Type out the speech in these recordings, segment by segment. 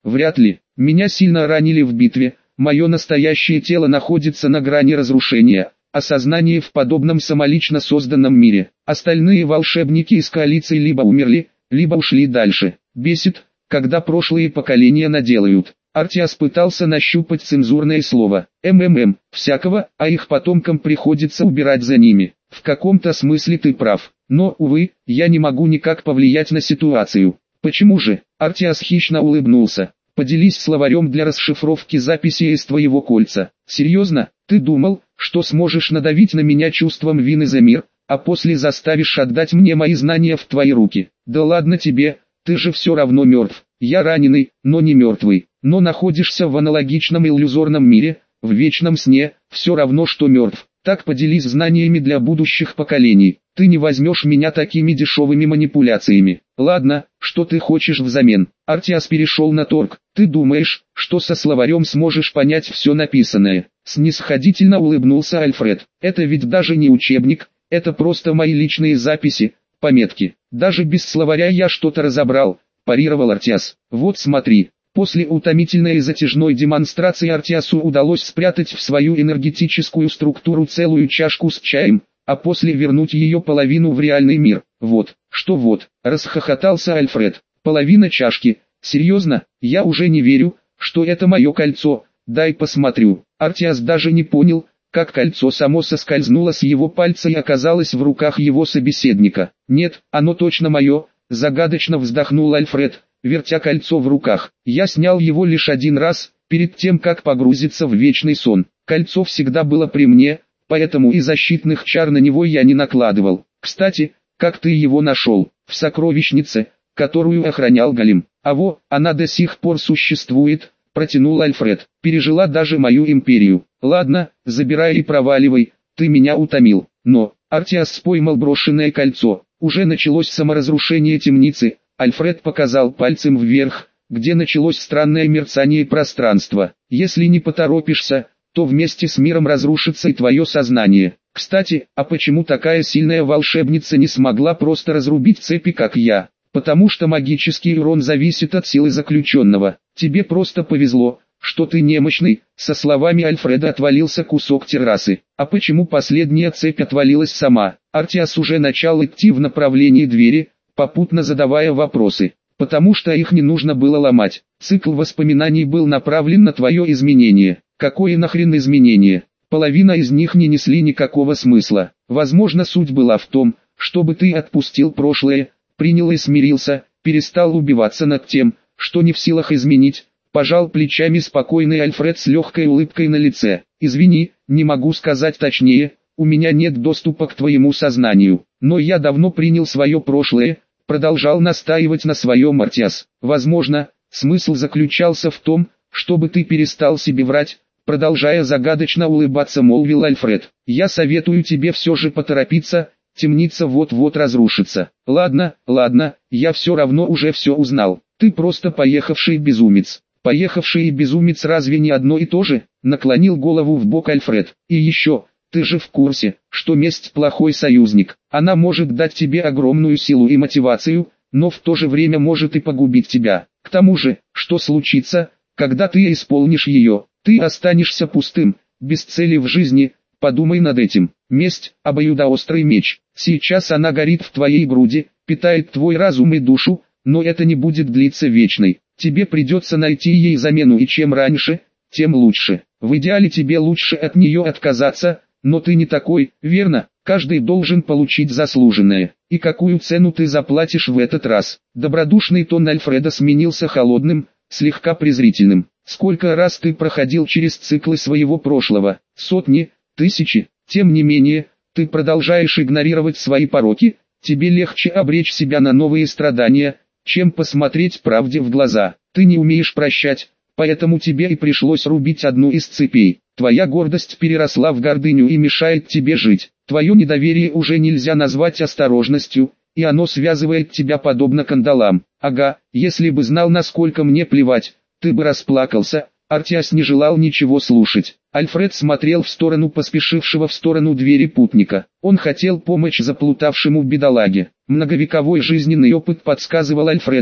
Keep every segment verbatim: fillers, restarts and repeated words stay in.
Вряд ли. Меня сильно ранили в битве, мое настоящее тело находится на грани разрушения, а сознание в подобном самолично созданном мире. Остальные волшебники из коалиции либо умерли, либо ушли дальше. Бесит, когда прошлые поколения наделают. Артиас пытался нащупать цензурное слово. МММ, всякого, а их потомкам приходится убирать за ними. В каком-то смысле ты прав, но, увы, я не могу никак повлиять на ситуацию. Почему же? Артиас хищно улыбнулся. Поделись словарем для расшифровки записей из твоего кольца. Серьезно, ты думал, что сможешь надавить на меня чувством вины за мир, а после заставишь отдать мне мои знания в твои руки? Да ладно тебе, ты же все равно мертв. Я раненый, но не мертвый, но находишься в аналогичном иллюзорном мире, в вечном сне, все равно что мертв. Так поделись знаниями для будущих поколений. Ты не возьмешь меня такими дешевыми манипуляциями. Ладно, что ты хочешь взамен? Артиас перешел на торг. Ты думаешь, что со словарем сможешь понять все написанное? Снисходительно улыбнулся Альфред. Это ведь даже не учебник, это просто мои личные записи, пометки. Даже без словаря я что-то разобрал, парировал Артиас. Вот смотри. После утомительной и затяжной демонстрации Артиасу удалось спрятать в свою энергетическую структуру целую чашку с чаем, а после вернуть ее половину в реальный мир. Вот, что вот, расхохотался Альфред. Половина чашки, серьезно, я уже не верю, что это мое кольцо, дай посмотрю. Артиас даже не понял, как кольцо само соскользнуло с его пальца и оказалось в руках его собеседника. Нет, оно точно мое, загадочно вздохнул Альфред, вертя кольцо в руках. Я снял его лишь один раз, перед тем как погрузиться в вечный сон. Кольцо всегда было при мне, поэтому и защитных чар на него я не накладывал. Кстати, как ты его нашел? В сокровищнице, которую охранял Голем. А во, она до сих пор существует, протянул Альфред. Пережила даже мою империю. Ладно, забирай и проваливай, ты меня утомил. Но, Артиас поймал брошенное кольцо. Уже началось саморазрушение темницы. Альфред показал пальцем вверх, где началось странное мерцание пространства. Если не поторопишься, то вместе с миром разрушится и твое сознание. Кстати, а почему такая сильная волшебница не смогла просто разрубить цепи, как я? Потому что магический урон зависит от силы заключенного. Тебе просто повезло, что ты немощный. Со словами Альфреда отвалился кусок террасы. А почему последняя цепь отвалилась сама? Артиас уже начал идти в направлении двери, попутно задавая вопросы. Потому что их не нужно было ломать. Цикл воспоминаний был направлен на твое изменение. Какое нахрен изменение? Половина из них не несли никакого смысла. Возможно, суть была в том, чтобы ты отпустил прошлое, принял и смирился, перестал убиваться над тем, что не в силах изменить. Пожал плечами спокойный Альфред с легкой улыбкой на лице. Извини, не могу сказать точнее, у меня нет доступа к твоему сознанию. Но я давно принял свое прошлое, продолжал настаивать на своем Артиас. Возможно, смысл заключался в том, чтобы ты перестал себе врать, продолжая загадочно улыбаться, молвил Альфред. Я советую тебе все же поторопиться, темница вот-вот разрушится. Ладно, ладно, я все равно уже все узнал. Ты просто поехавший безумец. Поехавший безумец разве не одно и то же? Наклонил голову в бок Альфред. И еще, ты же в курсе, что месть плохой союзник. Она может дать тебе огромную силу и мотивацию, но в то же время может и погубить тебя. К тому же, что случится, когда ты исполнишь ее? Ты останешься пустым, без цели в жизни. Подумай над этим. Месть – обоюдоострый меч. Сейчас она горит в твоей груди, питает твой разум и душу, но это не будет длиться вечной. Тебе придется найти ей замену, и чем раньше, тем лучше. В идеале тебе лучше от нее отказаться, но ты не такой, верно? Каждый должен получить заслуженное. И какую цену ты заплатишь в этот раз? Добродушный тон Альфреда сменился холодным, слегка презрительным. Сколько раз ты проходил через циклы своего прошлого? Сотни, тысячи. Тем не менее, ты продолжаешь игнорировать свои пороки. Тебе легче обречь себя на новые страдания, чем посмотреть правде в глаза. Ты не умеешь прощать, поэтому тебе и пришлось рубить одну из цепей. Твоя гордость переросла в гордыню и мешает тебе жить. Твое недоверие уже нельзя назвать осторожностью, и оно связывает тебя подобно кандалам. Ага, если бы знал, насколько мне плевать, ты бы расплакался. Артиас не желал ничего слушать. Альфред смотрел в сторону поспешившего в сторону двери путника. Он хотел помочь заплутавшему бедолаге. Многовековой жизненный опыт подсказывал Альфреду,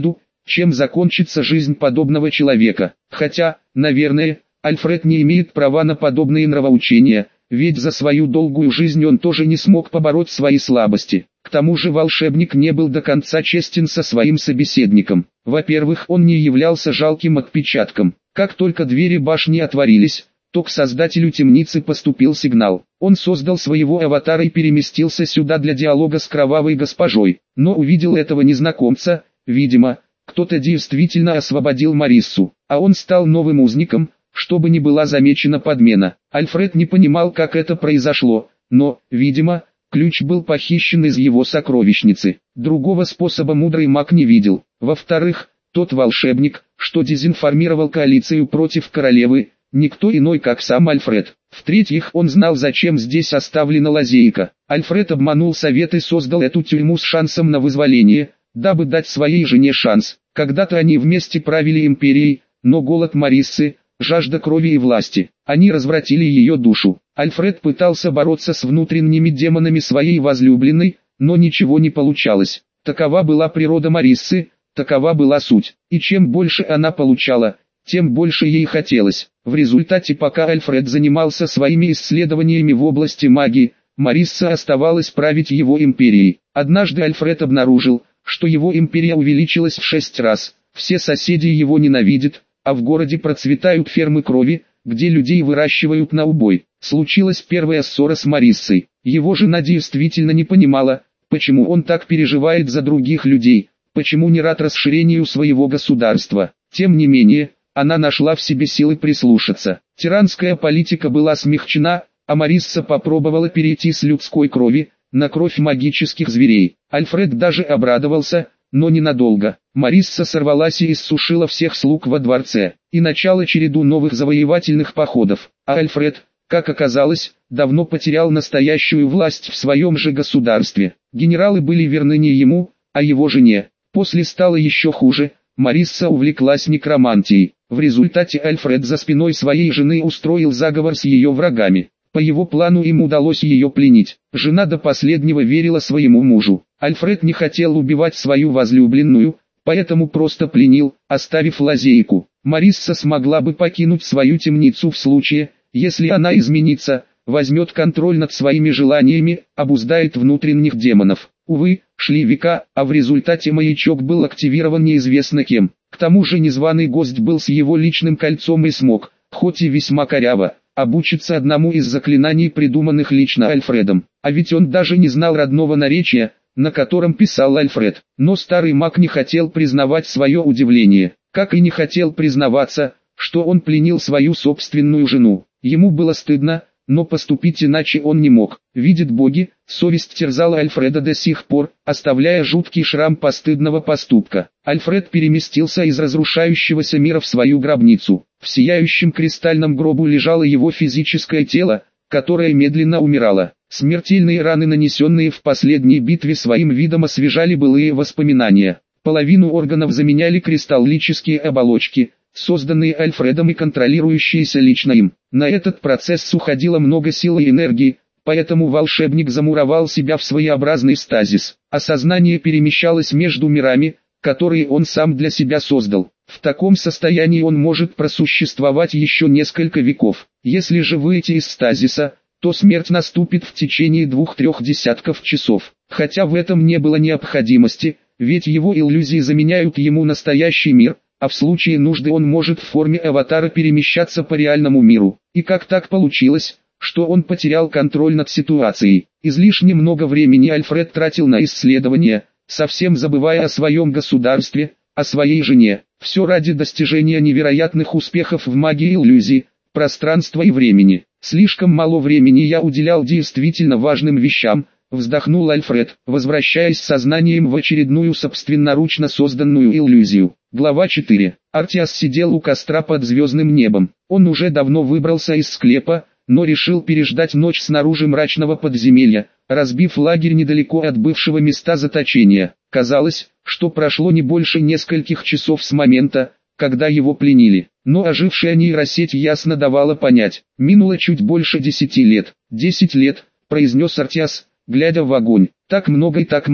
чем закончится жизнь подобного человека. Хотя, наверное, Альфред не имеет права на подобные нравоучения, ведь за свою долгую жизнь он тоже не смог побороть свои слабости. К тому же волшебник не был до конца честен со своим собеседником. Во-первых, он не являлся жалким отпечатком. Как только двери башни отворились, то к создателю темницы поступил сигнал. Он создал своего аватара и переместился сюда для диалога с кровавой госпожой, но увидел этого незнакомца. Видимо, кто-то действительно освободил Мариссу, а он стал новым узником, чтобы не была замечена подмена. Альфред не понимал, как это произошло, но, видимо, ключ был похищен из его сокровищницы. Другого способа мудрый маг не видел. Во-вторых, тот волшебник, что дезинформировал коалицию против королевы, никто иной как сам Альфред. В-третьих, он знал, зачем здесь оставлена лазейка. Альфред обманул совет и создал эту тюрьму с шансом на вызволение, дабы дать своей жене шанс. Когда-то они вместе правили империей, но голод Мариссы, жажда крови и власти, они развратили ее душу. Альфред пытался бороться с внутренними демонами своей возлюбленной, но ничего не получалось. Такова была природа Мариссы, такова была суть. И чем больше она получала, тем больше ей хотелось. В результате, пока Альфред занимался своими исследованиями в области магии, Марисса оставалась править его империей. Однажды Альфред обнаружил, что его империя увеличилась в шесть раз. Все соседи его ненавидят, а в городе процветают фермы крови, где людей выращивают на убой. Случилась первая ссора с Мариссой. Его жена действительно не понимала, почему он так переживает за других людей, почему не рад расширению своего государства. Тем не менее, она нашла в себе силы прислушаться. Тиранская политика была смягчена, а Марисса попробовала перейти с людской крови на кровь магических зверей. Альфред даже обрадовался, но ненадолго. Марисса сорвалась и иссушила всех слуг во дворце, и начала череду новых завоевательных походов. А Альфред, как оказалось, давно потерял настоящую власть в своем же государстве. Генералы были верны не ему, а его жене. После стало еще хуже, Марисса увлеклась некромантией. В результате Альфред за спиной своей жены устроил заговор с ее врагами. По его плану им удалось ее пленить. Жена до последнего верила своему мужу. Альфред не хотел убивать свою возлюбленную, поэтому просто пленил, оставив лазейку. Марисса смогла бы покинуть свою темницу в случае, если она изменится, возьмет контроль над своими желаниями, обуздает внутренних демонов. Увы, шли века, а в результате маячок был активирован неизвестно кем. К тому же незваный гость был с его личным кольцом и смог, хоть и весьма коряво, обучиться одному из заклинаний, придуманных лично Альфредом. А ведь он даже не знал родного наречия, на котором писал Альфред. Но старый маг не хотел признавать свое удивление, как и не хотел признаваться, что он пленил свою собственную жену. Ему было стыдно, но поступить иначе он не мог. Видит боги, совесть терзала Альфреда до сих пор, оставляя жуткий шрам постыдного поступка. Альфред переместился из разрушающегося мира в свою гробницу. В сияющем кристальном гробу лежало его физическое тело, которое медленно умирало. Смертельные раны, нанесенные в последней битве, своим видом освежали былые воспоминания. Половину органов заменяли кристаллические оболочки, созданные Альфредом и контролирующиеся лично им. На этот процесс уходило много сил и энергии, поэтому волшебник замуровал себя в своеобразный стазис, а сознание перемещалось между мирами, которые он сам для себя создал. В таком состоянии он может просуществовать еще несколько веков. Если же выйти из стазиса, то смерть наступит в течение двух-трех десятков часов. Хотя в этом не было необходимости, ведь его иллюзии заменяют ему настоящий мир, а в случае нужды он может в форме аватара перемещаться по реальному миру. И как так получилось, что он потерял контроль над ситуацией? Излишне много времени Альфред тратил на исследования, совсем забывая о своем государстве, о своей жене. Все ради достижения невероятных успехов в магии иллюзий, пространства и времени. Слишком мало времени я уделял действительно важным вещам, вздохнул Альфред, возвращаясь сознанием в очередную собственноручно созданную иллюзию. Глава четыре. Артиас сидел у костра под звездным небом. Он уже давно выбрался из склепа, но решил переждать ночь снаружи мрачного подземелья, разбив лагерь недалеко от бывшего места заточения. Казалось, что прошло не больше нескольких часов с момента, когда его пленили, но ожившая нейросеть ясно давала понять, минуло чуть больше десяти лет. «Десять лет», — произнес Артиас, глядя в огонь. «Так много и так мало.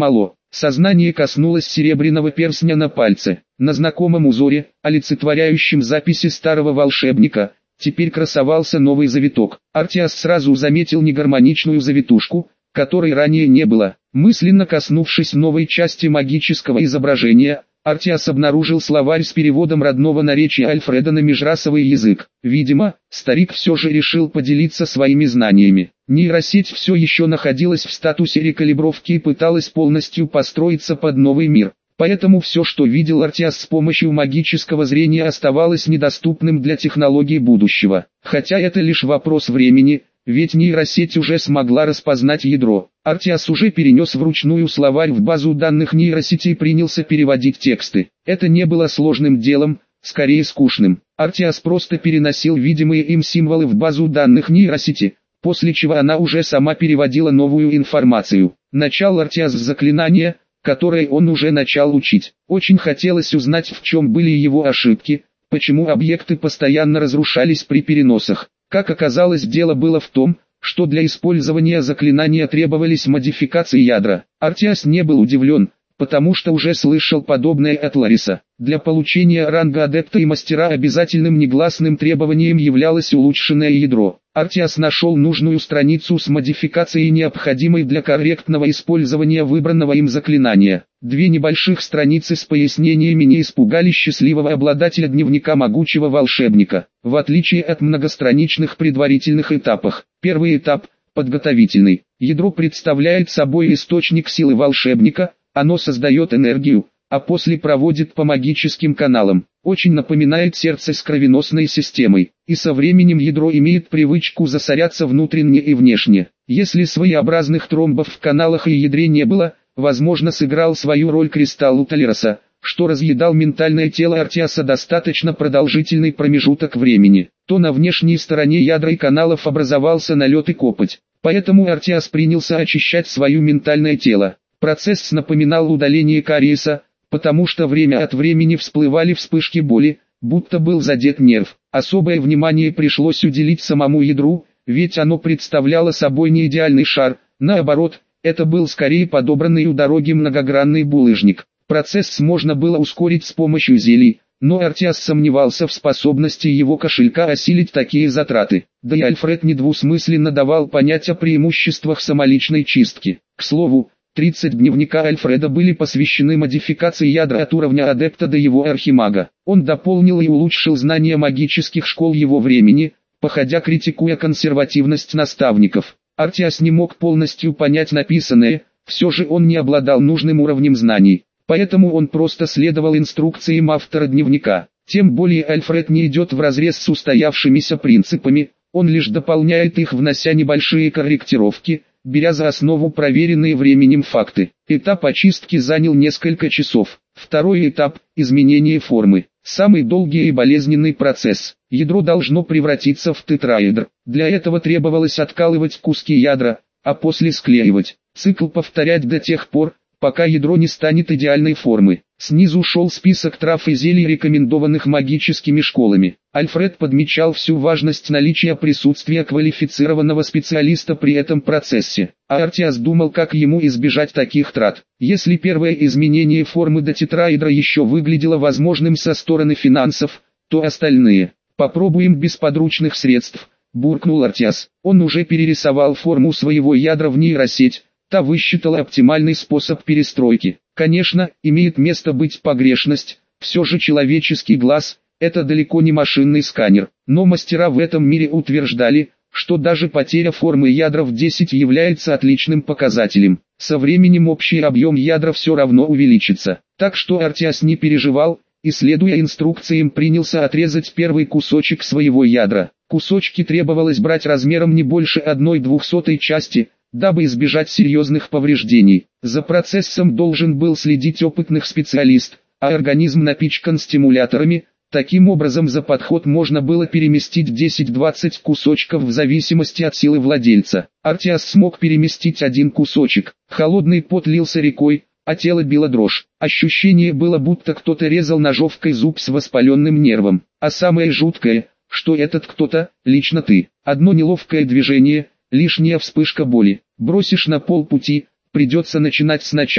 Сознание коснулось серебряного перстня на пальце. На знакомом узоре, олицетворяющем записи старого волшебника, теперь красовался новый завиток. Артиас сразу заметил негармоничную завитушку, которой ранее не было. Мысленно коснувшись новой части магического изображения, Артиас обнаружил словарь с переводом родного наречия Альфреда на межрасовый язык. Видимо, старик все же решил поделиться своими знаниями. Нейросеть все еще находилась в статусе рекалибровки и пыталась полностью построиться под новый мир. Поэтому все, что видел Артиас с помощью магического зрения, оставалось недоступным для технологий будущего. Хотя это лишь вопрос времени, ведь нейросеть уже смогла распознать ядро. Артиас уже перенес вручную словарь в базу данных нейросети и принялся переводить тексты. Это не было сложным делом, скорее скучным. Артиас просто переносил видимые им символы в базу данных нейросети, после чего она уже сама переводила новую информацию. Начал Артиас с заклинания, которое он уже начал учить. Очень хотелось узнать, в чем были его ошибки, почему объекты постоянно разрушались при переносах. Как оказалось, дело было в том, что для использования заклинания требовались модификации ядра. Артиас не был удивлен, потому что уже слышал подобное от Лариса. Для получения ранга адепта и мастера обязательным негласным требованием являлось улучшенное ядро. Артиас нашел нужную страницу с модификацией, необходимой для корректного использования выбранного им заклинания. Две небольших страницы с пояснениями не испугали счастливого обладателя дневника могучего волшебника. В отличие от многостраничных предварительных этапов, первый этап – подготовительный. Ядро представляет собой источник силы волшебника, оно создает энергию, а после проводит по магическим каналам. Очень напоминает сердце с кровеносной системой, и со временем ядро имеет привычку засоряться внутренне и внешне. Если своеобразных тромбов в каналах и ядре не было, возможно, сыграл свою роль кристалл у Толероса, что разъедал ментальное тело Артиаса достаточно продолжительный промежуток времени. То на внешней стороне ядра и каналов образовался налет и копоть, поэтому Артиас принялся очищать свое ментальное тело. Процесс напоминал удаление кариеса, потому что время от времени всплывали вспышки боли, будто был задет нерв. Особое внимание пришлось уделить самому ядру, ведь оно представляло собой не идеальный шар, наоборот, это был скорее подобранный у дороги многогранный булыжник. Процесс можно было ускорить с помощью зелий, но Артиас сомневался в способности его кошелька осилить такие затраты. Да и Альфред недвусмысленно давал понять о преимуществах самоличной чистки. К слову, тридцать дневника Альфреда были посвящены модификации ядра от уровня адепта до его архимага. Он дополнил и улучшил знания магических школ его времени, походя критикуя консервативность наставников. Артиас не мог полностью понять написанное, все же он не обладал нужным уровнем знаний, поэтому он просто следовал инструкциям автора дневника. Тем более Альфред не идет вразрез с устоявшимися принципами, он лишь дополняет их, внося небольшие корректировки, беря за основу проверенные временем факты. Этап очистки занял несколько часов. Второй этап – изменение формы. Самый долгий и болезненный процесс. Ядро должно превратиться в тетраэдр. Для этого требовалось откалывать куски ядра, а после склеивать. Цикл повторять до тех пор, пока ядро не станет идеальной формы. Снизу шел список трав и зелий, рекомендованных магическими школами. Альфред подмечал всю важность наличия присутствия квалифицированного специалиста при этом процессе. А Артиас думал, как ему избежать таких трат. Если первое изменение формы до тетраэдра еще выглядело возможным со стороны финансов, то остальные. «Попробуем без подручных средств», – буркнул Артиас. Он уже перерисовал форму своего ядра в нейросеть. Та высчитала оптимальный способ перестройки. Конечно, имеет место быть погрешность, все же человеческий глаз – это далеко не машинный сканер. Но мастера в этом мире утверждали, что даже потеря формы ядра в десять является отличным показателем. Со временем общий объем ядра все равно увеличится. Так что Артиас не переживал, и следуя инструкциям принялся отрезать первый кусочек своего ядра. Кусочки требовалось брать размером не больше одной двухсотой части, дабы избежать серьезных повреждений. За процессом должен был следить опытный специалист, а организм напичкан стимуляторами. Таким образом, за подход можно было переместить десять-двадцать кусочков в зависимости от силы владельца. Артиас смог переместить один кусочек. Холодный пот лился рекой, а тело било дрожь. Ощущение было, будто кто-то резал ножовкой зуб с воспаленным нервом. А самое жуткое, что этот кто-то, лично ты. Одно неловкое движение, лишняя вспышка боли. Бросишь на полпути, придется начинать сначала.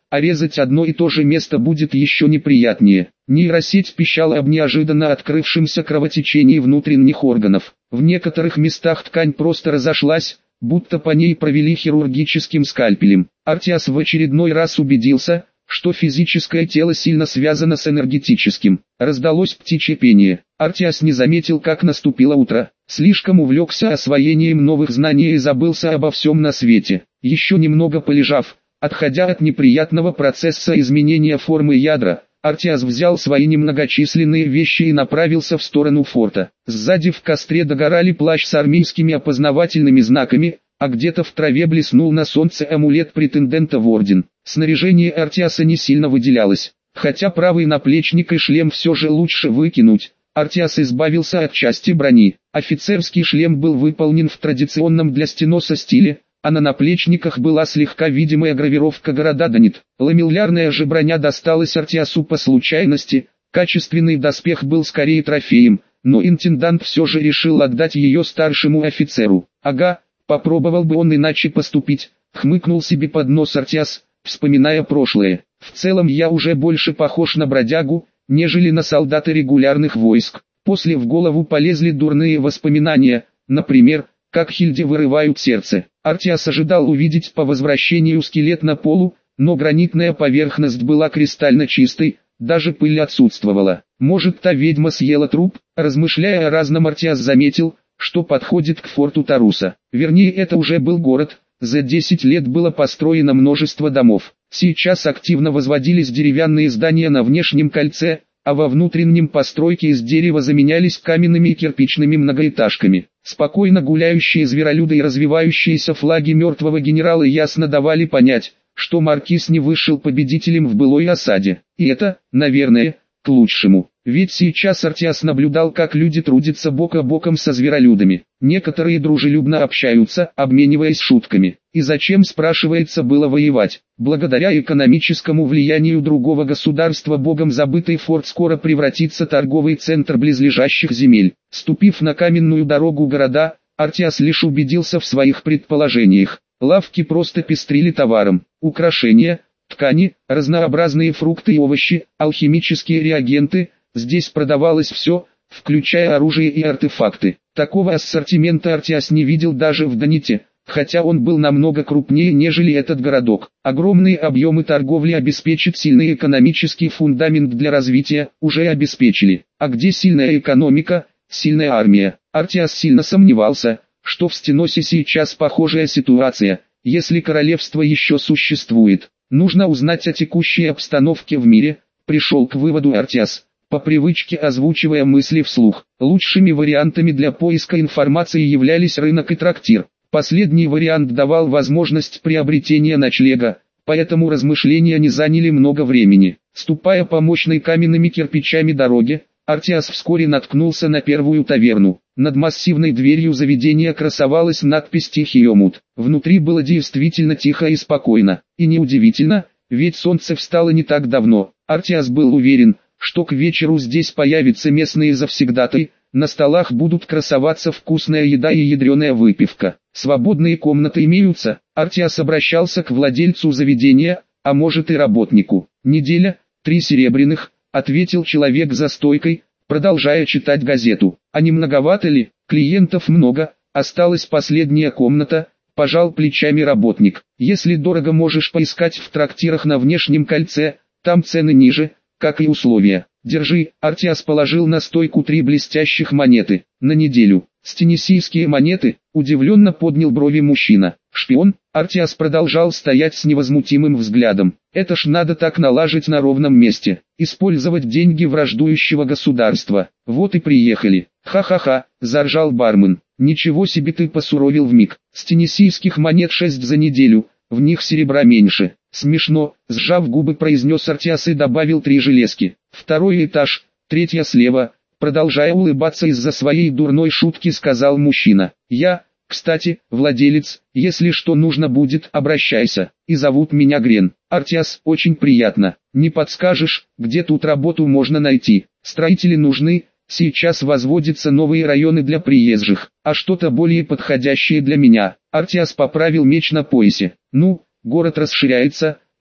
а резать одно и то же место будет еще неприятнее. Нейросеть пищала об неожиданно открывшемся кровотечении внутренних органов. В некоторых местах ткань просто разошлась, будто по ней провели хирургическим скальпелем. Артиас в очередной раз убедился, что физическое тело сильно связано с энергетическим. Раздалось птичье пение. Артиас не заметил, как наступило утро. Слишком увлекся освоением новых знаний и забылся обо всем на свете. Еще немного полежав, отходя от неприятного процесса изменения формы ядра, Артиас взял свои немногочисленные вещи и направился в сторону форта. Сзади в костре догорали плащ с армейскими опознавательными знаками, а где-то в траве блеснул на солнце амулет претендента в орден. Снаряжение Артиаса не сильно выделялось, хотя правый наплечник и шлем все же лучше выкинуть. Артиас избавился от части брони. Офицерский шлем был выполнен в традиционном для стеноса стиле, а на наплечниках была слегка видимая гравировка города Данит. Ламеллярная же броня досталась Артиасу по случайности, качественный доспех был скорее трофеем, но интендант все же решил отдать ее старшему офицеру. Ага, попробовал бы он иначе поступить, хмыкнул себе под нос Артиас, вспоминая прошлое. В целом я уже больше похож на бродягу, нежели на солдата регулярных войск. После в голову полезли дурные воспоминания, например, как Хильде вырывают сердце. Артиас ожидал увидеть по возвращению скелет на полу, но гранитная поверхность была кристально чистой, даже пыль отсутствовала. Может, та ведьма съела труп? Размышляя о разном, Артиас заметил, что подходит к форту Таруса. Вернее, это уже был город. За десять лет было построено множество домов. Сейчас активно возводились деревянные здания на внешнем кольце, а во внутреннем постройки из дерева заменялись каменными и кирпичными многоэтажками. Спокойно гуляющие зверолюды и развивающиеся флаги мертвого генерала ясно давали понять, что маркиз не вышел победителем в былой осаде. И это, наверное, к лучшему. Ведь сейчас Артиас наблюдал, как люди трудятся бок о боком со зверолюдами. Некоторые дружелюбно общаются, обмениваясь шутками. И зачем, спрашивается, было воевать? Благодаря экономическому влиянию другого государства богом забытый форт скоро превратится в торговый центр близлежащих земель. Ступив на каменную дорогу города, Артиас лишь убедился в своих предположениях. Лавки просто пестрили товаром. Украшения, ткани, разнообразные фрукты и овощи, алхимические реагенты. Здесь продавалось все, включая оружие и артефакты. Такого ассортимента Артиас не видел даже в Даните, хотя он был намного крупнее, нежели этот городок. Огромные объемы торговли обеспечат сильный экономический фундамент для развития, уже обеспечили. А где сильная экономика, сильная армия? Артиас сильно сомневался, что в Стеносе сейчас похожая ситуация, если королевство еще существует. Нужно узнать о текущей обстановке в мире, пришел к выводу Артиас, по привычке озвучивая мысли вслух. Лучшими вариантами для поиска информации являлись рынок и трактир. Последний вариант давал возможность приобретения ночлега, поэтому размышления не заняли много времени. Ступая по мощной каменными кирпичами дороге, Артиас вскоре наткнулся на первую таверну. Над массивной дверью заведения красовалась надпись «Тихий омут». Внутри было действительно тихо и спокойно. И неудивительно, ведь солнце встало не так давно. Артиас был уверен, что к вечеру здесь появятся местные завсегдатаи, на столах будут красоваться вкусная еда и ядреная выпивка. Свободные комнаты имеются. Артиас обращался к владельцу заведения, а может и работнику. «Неделя, три серебряных», — ответил человек за стойкой, продолжая читать газету. «А не многовато ли? Клиентов много, осталась последняя комната», — пожал плечами работник. «Если дорого, можешь поискать в трактирах на внешнем кольце, там цены ниже, как и условия. Держи». Артиас положил на стойку три блестящих монеты. «На неделю». «Стенесийские монеты?» — удивленно поднял брови мужчина. «Шпион?» Артиас продолжал стоять с невозмутимым взглядом. «Это ж надо так налажить на ровном месте. Использовать деньги враждующего государства. Вот и приехали». «Ха-ха-ха», — заржал бармен. «Ничего себе, ты посуровил вмиг. Стенесийских монет шесть за неделю, в них серебра меньше». «Смешно», — сжав губы, произнес Артиас и добавил три железки. «Второй этаж, третья слева». Продолжая улыбаться из-за своей дурной шутки, сказал мужчина. «Я, кстати, владелец, если что нужно будет, обращайся, и зовут меня Грен». «Артиас, очень приятно. Не подскажешь, где тут работу можно найти?» «Строители нужны, сейчас возводятся новые районы для приезжих, а что-то более подходящее для меня». Артиас поправил меч на поясе. «Ну, город расширяется,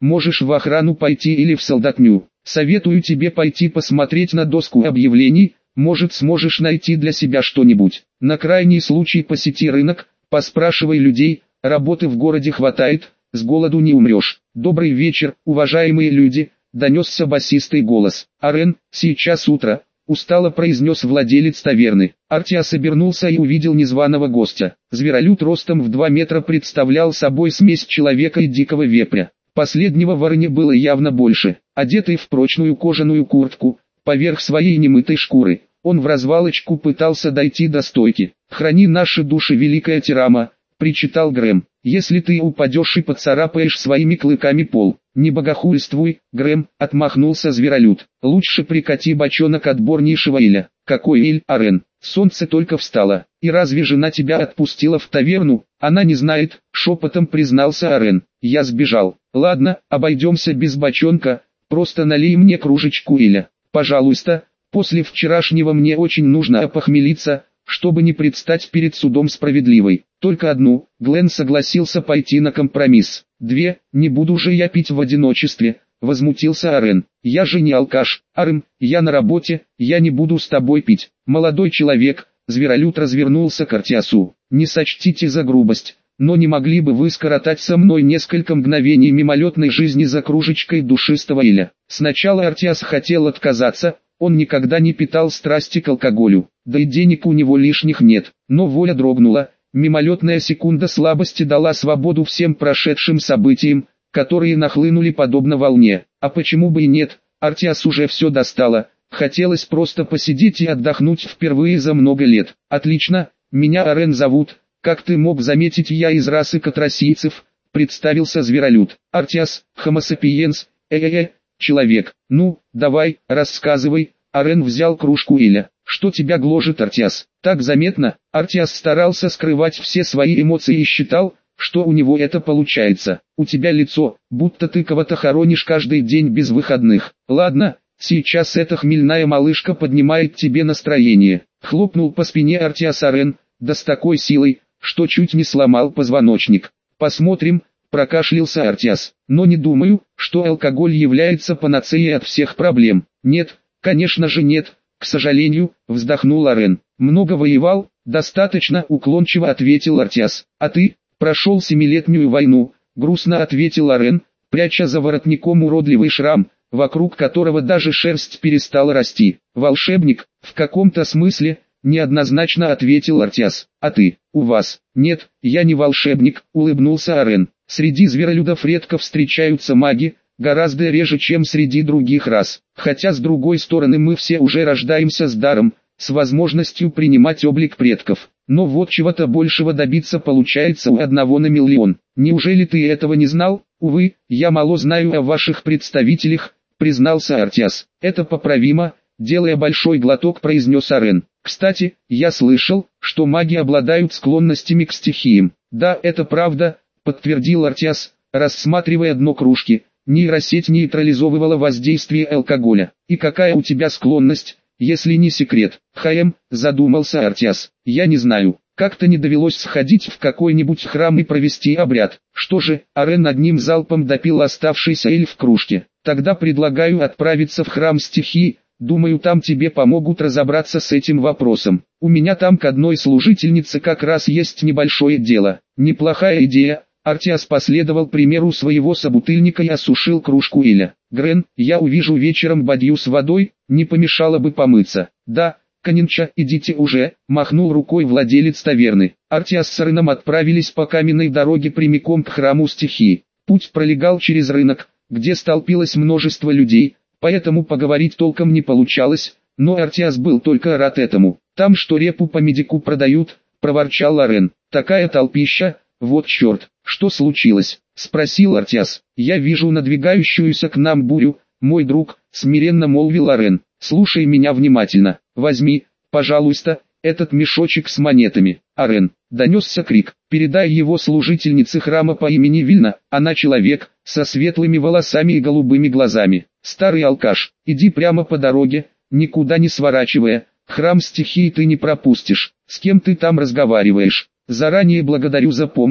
можешь в охрану пойти или в солдатню. Советую тебе пойти посмотреть на доску объявлений, может сможешь найти для себя что-нибудь. На крайний случай посети рынок, поспрашивай людей, работы в городе хватает, с голоду не умрешь. Добрый вечер, уважаемые люди, донесся басистый голос. Арен, сейчас утро, устало произнес владелец таверны. Артиас обернулся и увидел незваного гостя. Зверолюд ростом в два метра представлял собой смесь человека и дикого вепря. Последнего в Арене было явно больше. Одетый в прочную кожаную куртку, поверх своей немытой шкуры, он в развалочку пытался дойти до стойки. «Храни наши души, великая Тирама», — причитал Грэм. «Если ты упадешь и поцарапаешь своими клыками пол, не богохульствуй, Грэм», — отмахнулся зверолюд. «Лучше прикати бочонок отборнейшего Эля». «Какой Эль, Арен? Солнце только встало. И разве жена тебя отпустила в таверну?» «Она не знает», — шепотом признался Арен. «Я сбежал». «Ладно, обойдемся без бочонка, просто налей мне кружечку Эля. Пожалуйста, после вчерашнего мне очень нужно опохмелиться, чтобы не предстать перед судом справедливой». «Только одну», — Глен согласился пойти на компромисс. «Две, не буду же я пить в одиночестве», — возмутился Арен. «Я же не алкаш, Арем, я на работе, я не буду с тобой пить». «Молодой человек», — зверолюд развернулся к Артиасу. «Не сочтите за грубость, но не могли бы вы скоротать со мной несколько мгновений мимолетной жизни за кружечкой душистого Эля?» Сначала Артиас хотел отказаться, он никогда не питал страсти к алкоголю, да и денег у него лишних нет, но воля дрогнула, мимолетная секунда слабости дала свободу всем прошедшим событиям, которые нахлынули подобно волне. А почему бы и нет, Артиас уже все достало, хотелось просто посидеть и отдохнуть впервые за много лет. «Отлично, меня Арен зовут, как ты мог заметить, я из расы катросийцев», — представился зверолюд. «Артиас, Homo sapiens, э-э-э, человек. Ну, давай, рассказывай». Арен взял кружку Эля. «Что тебя гложет, Артиас?» «Так заметно». Артиас старался скрывать все свои эмоции и считал, что у него это получается. «У тебя лицо, будто ты кого-то хоронишь каждый день без выходных». «Ладно, сейчас эта хмельная малышка поднимает тебе настроение». Хлопнул по спине Артиас Арен, да с такой силой, что чуть не сломал позвоночник. «Посмотрим», — прокашлялся Артиас. «Но не думаю, что алкоголь является панацеей от всех проблем». «Нет, конечно же нет, к сожалению», — вздохнул Арен. «Много воевал?» «Достаточно», — уклончиво ответил Артиас. «А ты?» «Прошел семилетнюю войну», — грустно ответил Арен, пряча за воротником уродливый шрам, вокруг которого даже шерсть перестала расти. «Волшебник, в каком-то смысле», — неоднозначно ответил Артиас. «А ты, у вас?» «Нет, я не волшебник», — улыбнулся Арен. «Среди зверолюдов редко встречаются маги, гораздо реже, чем среди других рас. Хотя с другой стороны мы все уже рождаемся с даром, с возможностью принимать облик предков. Но вот чего-то большего добиться получается у одного на миллион. Неужели ты этого не знал?» «Увы, я мало знаю о ваших представителях», — признался Артиас. «Это поправимо», — делая большой глоток, произнес Арен. «Кстати, я слышал, что маги обладают склонностями к стихиям». «Да, это правда», — подтвердил Артиас, рассматривая дно кружки. «Нейросеть нейтрализовывала воздействие алкоголя. И какая у тебя склонность, если не секрет?» «Хм», — задумался Артиас. «Я не знаю. Как-то не довелось сходить в какой-нибудь храм и провести обряд». «Что же?» — Арен одним залпом допил оставшийся эль в кружке. «Тогда предлагаю отправиться в храм стихии. Думаю, там тебе помогут разобраться с этим вопросом. У меня там к одной служительнице как раз есть небольшое дело». «Неплохая идея». Артиас последовал примеру своего собутыльника и осушил кружку эля. «Грен, я увижу вечером бадью с водой, не помешало бы помыться». «Да, Канинча, идите уже», — махнул рукой владелец таверны. Артиас с Ареном отправились по каменной дороге прямиком к храму стихии. Путь пролегал через рынок, где столпилось множество людей, поэтому поговорить толком не получалось, но Артиас был только рад этому. «Там что, репу по медику продают?» — проворчал Арен. «Такая толпища, вот черт, что случилось?» — спросил Артиас. «Я вижу надвигающуюся к нам бурю, мой друг», — смиренно молвил Арен. «Слушай меня внимательно, возьми, пожалуйста, этот мешочек с монетами». «Арен», — донесся крик, — «передай его служительнице храма по имени Вильна, она человек, со светлыми волосами и голубыми глазами. Старый алкаш, иди прямо по дороге, никуда не сворачивая, храм стихии ты не пропустишь. С кем ты там разговариваешь?» «Заранее благодарю за помощь»,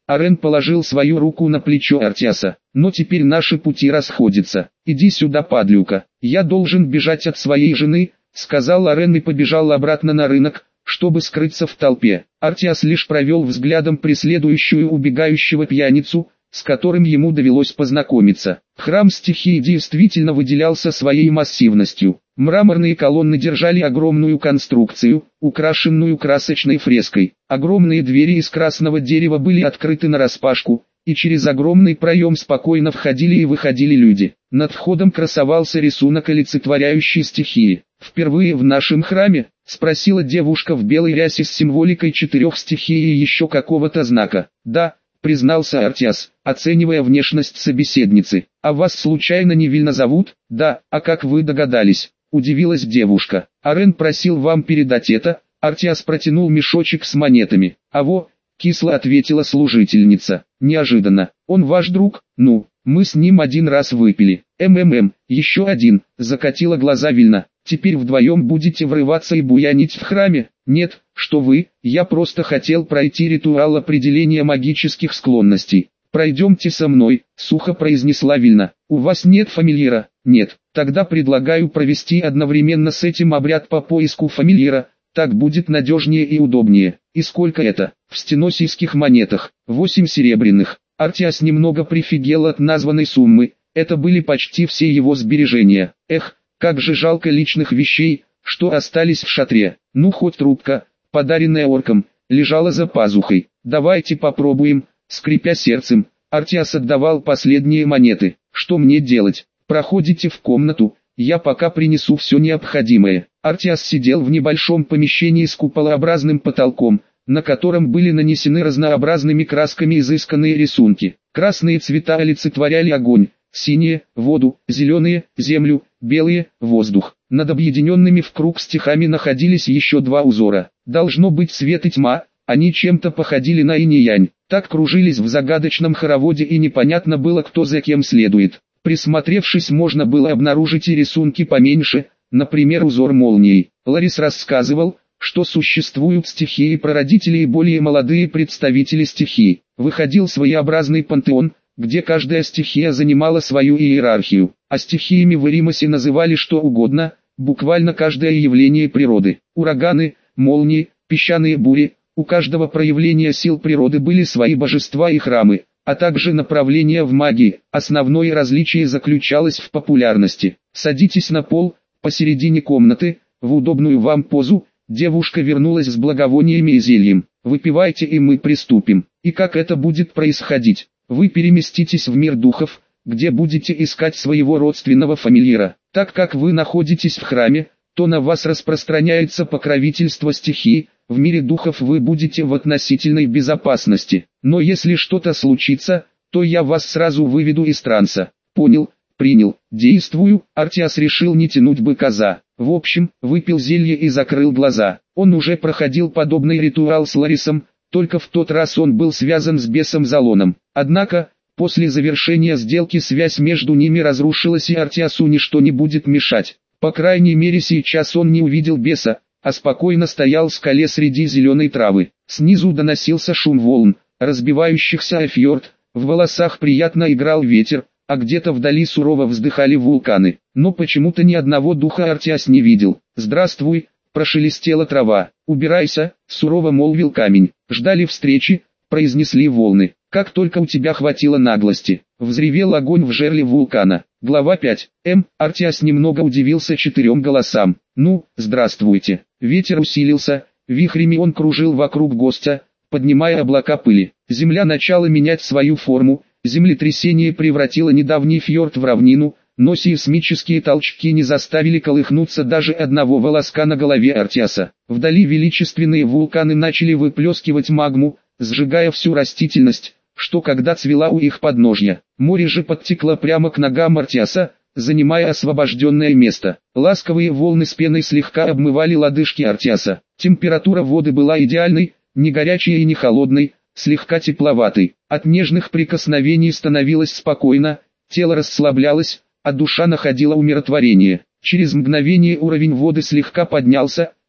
Арен положил свою руку на плечо Артиаса. Но теперь наши пути расходятся. Иди сюда, падлюка. Я должен бежать от своей жены, сказал Арен и побежал обратно на рынок, чтобы скрыться в толпе. Артиас лишь провел взглядом преследующую убегающего пьяницу, с которым ему довелось познакомиться. Храм стихии действительно выделялся своей массивностью. Мраморные колонны держали огромную конструкцию, украшенную красочной фреской. Огромные двери из красного дерева были открыты нараспашку, и через огромный проем спокойно входили и выходили люди. Над входом красовался рисунок, олицетворяющий стихии. «Впервые в нашем храме?» — спросила девушка в белой рясе с символикой четырех стихий и еще какого-то знака. «Да», — признался Артиас, оценивая внешность собеседницы. «А вас случайно не Вильна зовут?» «Да, а как вы догадались?» — удивилась девушка. «Арен просил вам передать это». Артиас протянул мешочек с монетами. «А во», — кисло ответила служительница. «Неожиданно. Он ваш друг?» «Ну, мы с ним один раз выпили». «МММ, еще один», — закатила глаза Вильна. «Теперь вдвоем будете врываться и буянить в храме?» «Нет, что вы, я просто хотел пройти ритуал определения магических склонностей». «Пройдемте со мной», — сухо произнесла Вильна. «У вас нет фамильяра?» «Нет, тогда предлагаю провести одновременно с этим обряд по поиску фамильяра, так будет надежнее и удобнее». «И сколько это?» «В стеносийских монетах, восемь серебряных». Артиас немного прифигел от названной суммы, это были почти все его сбережения. Эх, как же жалко личных вещей, что остались в шатре. Ну хоть трубка, подаренная орком, лежала за пазухой. «Давайте попробуем», скрипя сердцем, Артиас отдавал последние монеты. «Что мне делать?» «Проходите в комнату, я пока принесу все необходимое». Артиас сидел в небольшом помещении с куполообразным потолком, на котором были нанесены разнообразными красками изысканные рисунки. Красные цвета олицетворяли огонь, синие – воду, зеленые – землю, белые – воздух. Над объединенными в круг стихами находились еще два узора. Должно быть свет и тьма, они чем-то походили на инь и янь. Так кружились в загадочном хороводе и непонятно было, кто за кем следует. Присмотревшись, можно было обнаружить и рисунки поменьше, например узор молнии. Ларис рассказывал, что существуют стихии-прародители и более молодые представители стихий. Выходил своеобразный пантеон, где каждая стихия занимала свою иерархию, а стихиями в Эримосе называли что угодно, буквально каждое явление природы. Ураганы, молнии, песчаные бури, у каждого проявления сил природы были свои божества и храмы, а также направления в магии. Основное различие заключалось в популярности. «Садитесь на пол, посередине комнаты, в удобную вам позу». Девушка вернулась с благовониями и зельем. «Выпивайте, и мы приступим». «И как это будет происходить?» «Вы переместитесь в мир духов, где будете искать своего родственного фамильяра. Так как вы находитесь в храме, то на вас распространяется покровительство стихии, в мире духов вы будете в относительной безопасности. Но если что-то случится, то я вас сразу выведу из транса». «Понял, принял, действую». Артиас решил не тянуть быка за. В общем, выпил зелье и закрыл глаза. Он уже проходил подобный ритуал с Ларисом, только в тот раз он был связан с бесом Залоном. Однако, после завершения сделки связь между ними разрушилась, и Артиасу ничто не будет мешать. По крайней мере сейчас он не увидел беса, а спокойно стоял в скале среди зеленой травы. Снизу доносился шум волн, разбивающихся о фьорд, в волосах приятно играл ветер, а где-то вдали сурово вздыхали вулканы. Но почему-то ни одного духа Артиас не видел. «Здравствуй», — прошелестела трава. «Убирайся», — сурово молвил камень. «Ждали встречи», — произнесли волны. «Как только у тебя хватило наглости», — взревел огонь в жерле вулкана. Глава пять. М. Артиас немного удивился четырем голосам. «Ну, здравствуйте». Ветер усилился, вихрями он кружил вокруг гостя, поднимая облака пыли. Земля начала менять свою форму, землетрясение превратило недавний фьорд в равнину, но сейсмические толчки не заставили колыхнуться даже одного волоска на голове Артиаса. Вдали величественные вулканы начали выплескивать магму, сжигая всю растительность, что когда цвела у их подножья. Море же подтекло прямо к ногам Артиаса, занимая освобожденное место. Ласковые волны с пеной слегка обмывали лодыжки Артиаса. Температура воды была идеальной, не горячей и не холодной, слегка тепловатой. От нежных прикосновений становилось спокойно, тело расслаблялось, а душа находила умиротворение. Через мгновение уровень воды слегка поднялся,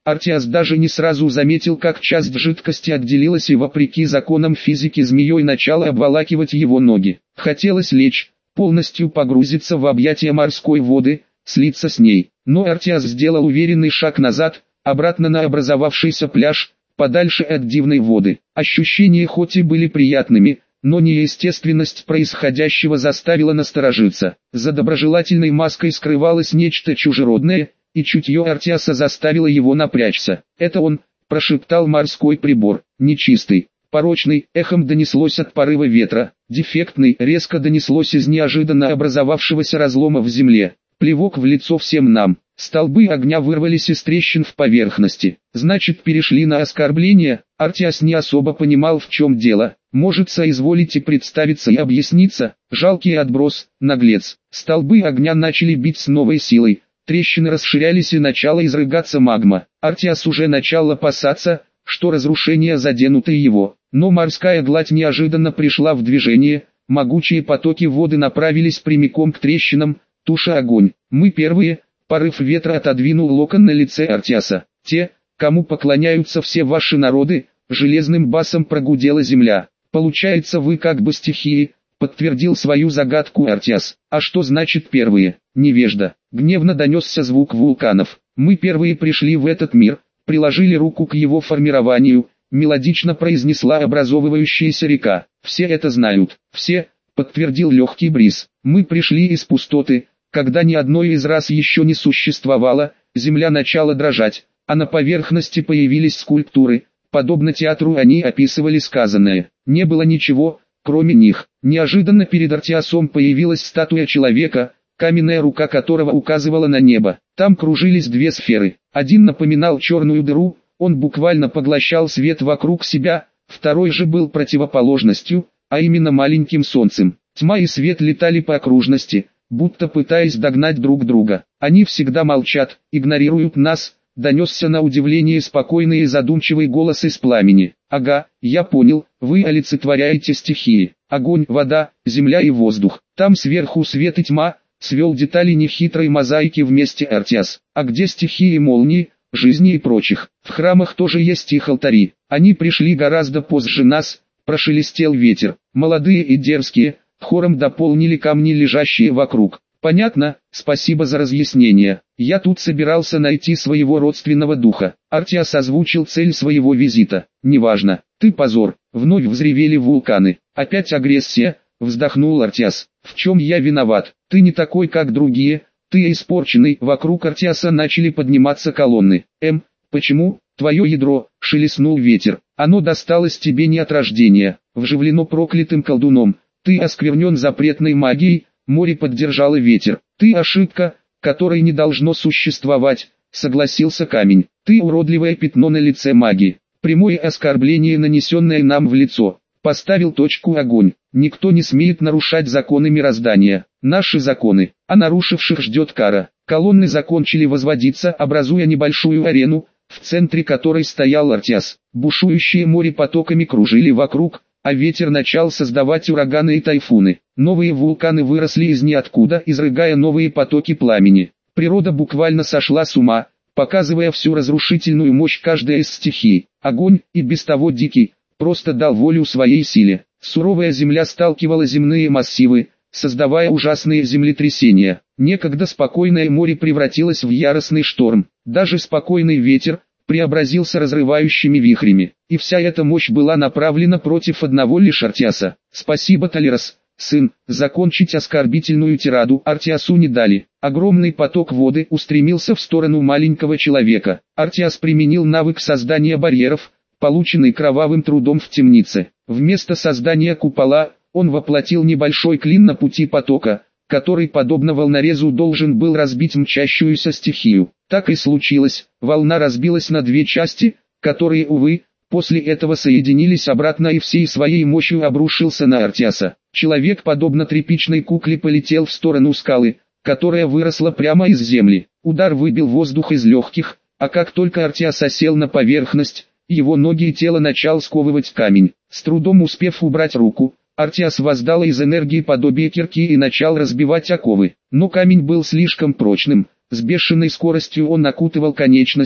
Артиас даже не сразу заметил, как часть жидкости отделилась и вопреки законам физики змеей начала обволакивать его ноги. Хотелось лечь, полностью погрузиться в объятия морской воды, слиться с ней. Но Артиас сделал уверенный шаг назад, обратно на образовавшийся пляж, подальше от дивной воды. Ощущения хоть и были приятными, но неестественность происходящего заставила насторожиться. За доброжелательной маской скрывалось нечто чужеродное, и чутье Артиаса заставило его напрячься. «Это он», — прошептал морской прибор. «Нечистый, порочный», эхом донеслось от порыва ветра. «Дефектный», резко донеслось из неожиданно образовавшегося разлома в земле. Плевок в лицо всем нам. Столбы огня вырвались из трещин в поверхности. Значит, перешли на оскорбление. Артиас не особо понимал, в чем дело. Может, соизволите представиться и объясниться? Жалкий отброс, наглец. Столбы огня начали бить с новой силой. Трещины расширялись и начала изрыгаться магма. Артиас уже начал опасаться, что разрушения заденут и его. Но морская гладь неожиданно пришла в движение. Могучие потоки воды направились прямиком к трещинам, туша огонь. Мы первые. Порыв ветра отодвинул локон на лице Артиаса. «Те, кому поклоняются все ваши народы», железным басом прогудела земля. «Получается, вы как бы стихии», подтвердил свою загадку Артиас. «А что значит первые, невежда?» Гневно донесся звук вулканов. «Мы первые пришли в этот мир, приложили руку к его формированию», мелодично произнесла образовывающаяся река. «Все это знают». «Все», подтвердил легкий бриз. «Мы пришли из пустоты, когда ни одной из рас еще не существовало, земля начала дрожать, а на поверхности появились скульптуры, подобно театру они описывали сказанное. Не было ничего, кроме них. Неожиданно перед Артиасом появилась статуя человека, каменная рука которого указывала на небо. Там кружились две сферы. Один напоминал черную дыру, он буквально поглощал свет вокруг себя, второй же был противоположностью, а именно маленьким солнцем. Тьма и свет летали по окружности, будто пытаясь догнать друг друга. «Они всегда молчат, игнорируют нас», донесся на удивление спокойный и задумчивый голос из пламени. «Ага, я понял, вы олицетворяете стихии. Огонь, вода, земля и воздух. Там сверху свет и тьма», свел детали нехитрой мозаики вместе Артиас. «А где стихии молнии, жизни и прочих? В храмах тоже есть их алтари. Они пришли гораздо позже нас», прошелестел ветер. «Молодые и дерзкие», хором дополнили камни, лежащие вокруг. «Понятно, спасибо за разъяснение. Я тут собирался найти своего родственного духа». Артиас озвучил цель своего визита. «Неважно, ты позор». Вновь взревели вулканы. «Опять агрессия», вздохнул Артиас. «В чем я виноват? Ты не такой, как другие, ты испорченный». Вокруг Артиаса начали подниматься колонны. «Эм, почему?» «Твое ядро», шелестнул ветер. «Оно досталось тебе не от рождения, вживлено проклятым колдуном. Ты осквернен запретной магией», море поддержало ветер. «Ты ошибка, которой не должно существовать», согласился камень. «Ты уродливое пятно на лице магии, прямое оскорбление, нанесенное нам в лицо», поставил точку огонь. «Никто не смеет нарушать законы мироздания, наши законы, а нарушивших ждет кара». Колонны закончили возводиться, образуя небольшую арену, в центре которой стоял Артиас. Бушующие море потоками кружили вокруг, а ветер начал создавать ураганы и тайфуны. Новые вулканы выросли из ниоткуда, изрыгая новые потоки пламени. Природа буквально сошла с ума, показывая всю разрушительную мощь каждой из стихий. Огонь, и без того дикий, просто дал волю своей силе. Суровая земля сталкивала земные массивы, создавая ужасные землетрясения. Некогда спокойное море превратилось в яростный шторм. Даже спокойный ветер преобразился разрывающими вихрями, и вся эта мощь была направлена против одного лишь Артиаса. «Спасибо, Талирос, сын», закончить оскорбительную тираду Артиасу не дали. Огромный поток воды устремился в сторону маленького человека. Артиас применил навык создания барьеров, полученный кровавым трудом в темнице. Вместо создания купола, он воплотил небольшой клин на пути потока, который, подобно волнорезу, должен был разбить мчащуюся стихию. Так и случилось, волна разбилась на две части, которые, увы, после этого соединились обратно и всей своей мощью обрушился на Артиаса. Человек, подобно тряпичной кукле, полетел в сторону скалы, которая выросла прямо из земли. Удар выбил воздух из легких, а как только Артиас осел на поверхность, его ноги и тело начал сковывать камень. С трудом успев убрать руку, Артиас воздал из энергии подобие кирки и начал разбивать оковы. Но камень был слишком прочным, с бешеной скоростью он окутывал конечности,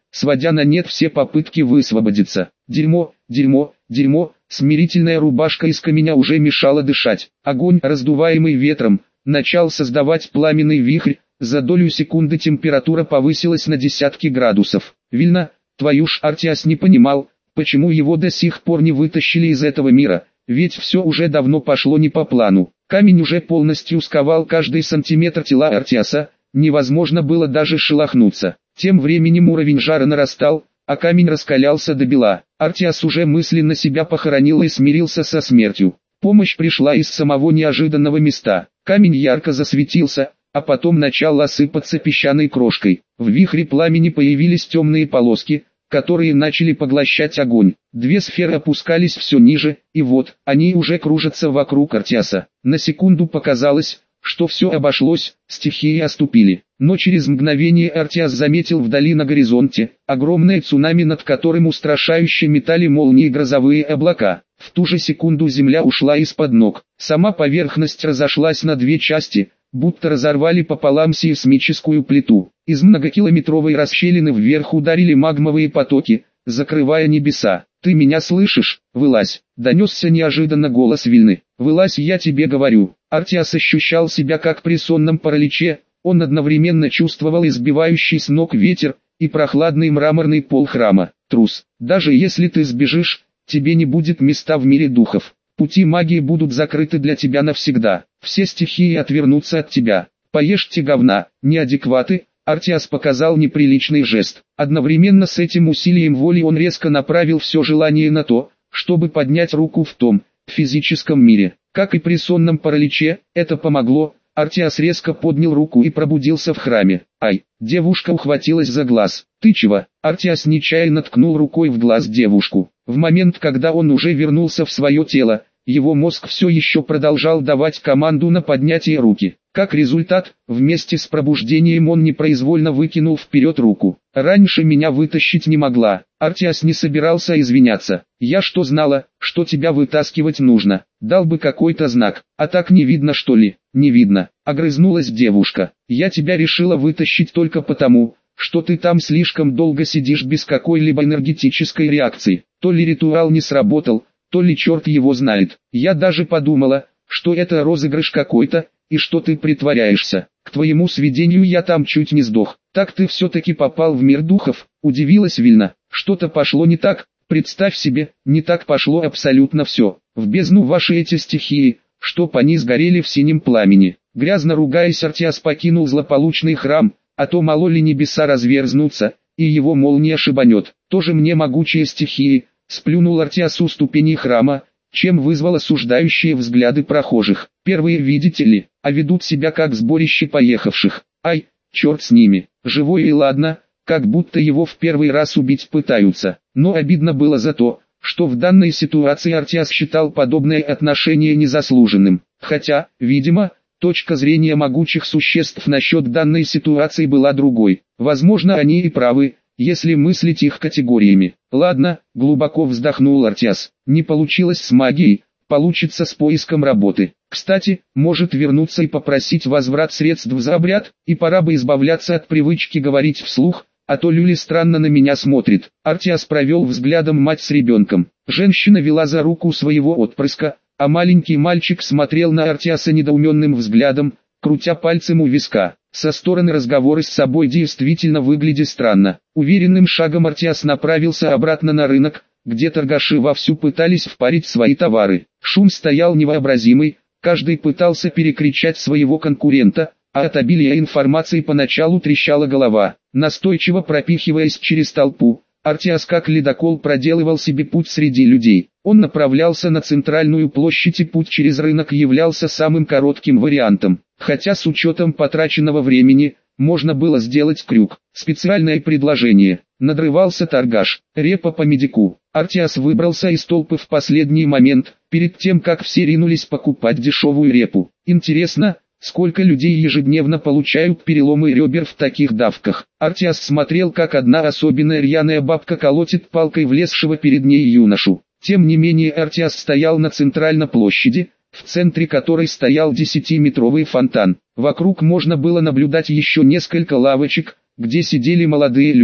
сводя на нет все попытки высвободиться. Дерьмо, дерьмо, дерьмо, смирительная рубашка из камня уже мешала дышать. Огонь, раздуваемый ветром, начал создавать пламенный вихрь, за долю секунды температура повысилась на десятки градусов. Вильна, твою ж, Артиас не понимал, почему его до сих пор не вытащили из этого мира, ведь все уже давно пошло не по плану. Камень уже полностью сковал каждый сантиметр тела Артиаса, невозможно было даже шелохнуться. Тем временем уровень жара нарастал, а камень раскалялся до бела. Артиас уже мысленно себя похоронил и смирился со смертью. Помощь пришла из самого неожиданного места. Камень ярко засветился, а потом начал осыпаться песчаной крошкой. В вихре пламени появились темные полоски, которые начали поглощать огонь. Две сферы опускались все ниже, и вот, они уже кружатся вокруг Артиаса. На секунду показалось, что все обошлось, стихии оступили. Но через мгновение Артиас заметил вдали на горизонте огромное цунами, над которым устрашающе метали молнии грозовые облака. В ту же секунду земля ушла из-под ног. Сама поверхность разошлась на две части, будто разорвали пополам сейсмическую плиту. Из многокилометровой расщелины вверх ударили магмовые потоки, закрывая небеса. «Ты меня слышишь? Вылазь!» — донесся неожиданно голос Вильны. «Вылазь, я тебе говорю!» Артиас ощущал себя как при сонном параличе, он одновременно чувствовал избивающий с ног ветер и прохладный мраморный пол храма. «Трус, даже если ты сбежишь, тебе не будет места в мире духов. Пути магии будут закрыты для тебя навсегда. Все стихии отвернутся от тебя. Поешьте говна, неадекваты!» Артиас показал неприличный жест. Одновременно с этим усилием воли он резко направил все желание на то, чтобы поднять руку в том, физическом мире. Как и при сонном параличе, это помогло. Артиас резко поднял руку и пробудился в храме. «Ай!» Девушка ухватилась за глаз. «Ты чего?» Артиас нечаянно ткнул рукой в глаз девушку. В момент, когда он уже вернулся в свое тело, его мозг все еще продолжал давать команду на поднятие руки. Как результат, вместе с пробуждением он непроизвольно выкинул вперед руку. «Раньше меня вытащить не могла». Артиас не собирался извиняться. «Я что знала, что тебя вытаскивать нужно? Дал бы какой-то знак. А так не видно, что ли?» «Не видно», — огрызнулась девушка. «Я тебя решила вытащить только потому, что ты там слишком долго сидишь без какой-либо энергетической реакции. То ли ритуал не сработал, то ли черт его знает. Я даже подумала, что это розыгрыш какой-то, и что ты притворяешься. К твоему сведению, я там чуть не сдох. Так ты все-таки попал в мир духов?» — удивилась Вильна. «Что-то пошло не так, представь себе, не так пошло абсолютно все. В бездну ваши эти стихии, чтоб они сгорели в синем пламени». Грязно ругаясь, Артиас покинул злополучный храм, а то мало ли небеса разверзнутся, и его молния шибанет. «Тоже мне могучие стихии», — сплюнул Артиас у ступеней храма, чем вызвал осуждающие взгляды прохожих. Первые, видите ли, а ведут себя как сборище поехавших. Ай, черт с ними, живой и ладно, как будто его в первый раз убить пытаются. Но обидно было за то, что в данной ситуации Артиас считал подобное отношение незаслуженным. Хотя, видимо, точка зрения могучих существ насчет данной ситуации была другой. Возможно, они и правы, если мыслить их категориями. «Ладно», — глубоко вздохнул Артиас, — «не получилось с магией, получится с поиском работы. Кстати, может вернуться и попросить возврат средств за обряд, и пора бы избавляться от привычки говорить вслух, а то Люли странно на меня смотрит». Артиас провел взглядом мать с ребенком. Женщина вела за руку своего отпрыска, а маленький мальчик смотрел на Артиаса недоуменным взглядом, крутя пальцем у виска. Со стороны разговоры с собой действительно выглядят странно. Уверенным шагом Артиас направился обратно на рынок, где торгаши вовсю пытались впарить свои товары. Шум стоял невообразимый, каждый пытался перекричать своего конкурента, а от обилия информации поначалу трещала голова. Настойчиво пропихиваясь через толпу, Артиас как ледокол проделывал себе путь среди людей. Он направлялся на центральную площадь, и путь через рынок являлся самым коротким вариантом. Хотя с учетом потраченного времени, можно было сделать крюк. Специальное предложение. Надрывался торгаш. Репа по медику. Артиас выбрался из толпы в последний момент, перед тем как все ринулись покупать дешевую репу. Интересно, сколько людей ежедневно получают переломы ребер в таких давках. Артиас смотрел, как одна особенно рьяная бабка колотит палкой влезшего перед ней юношу. Тем не менее, Артиас стоял на центральной площади, в центре которой стоял десятиметровый фонтан. Вокруг можно было наблюдать еще несколько лавочек, где сидели молодые люди.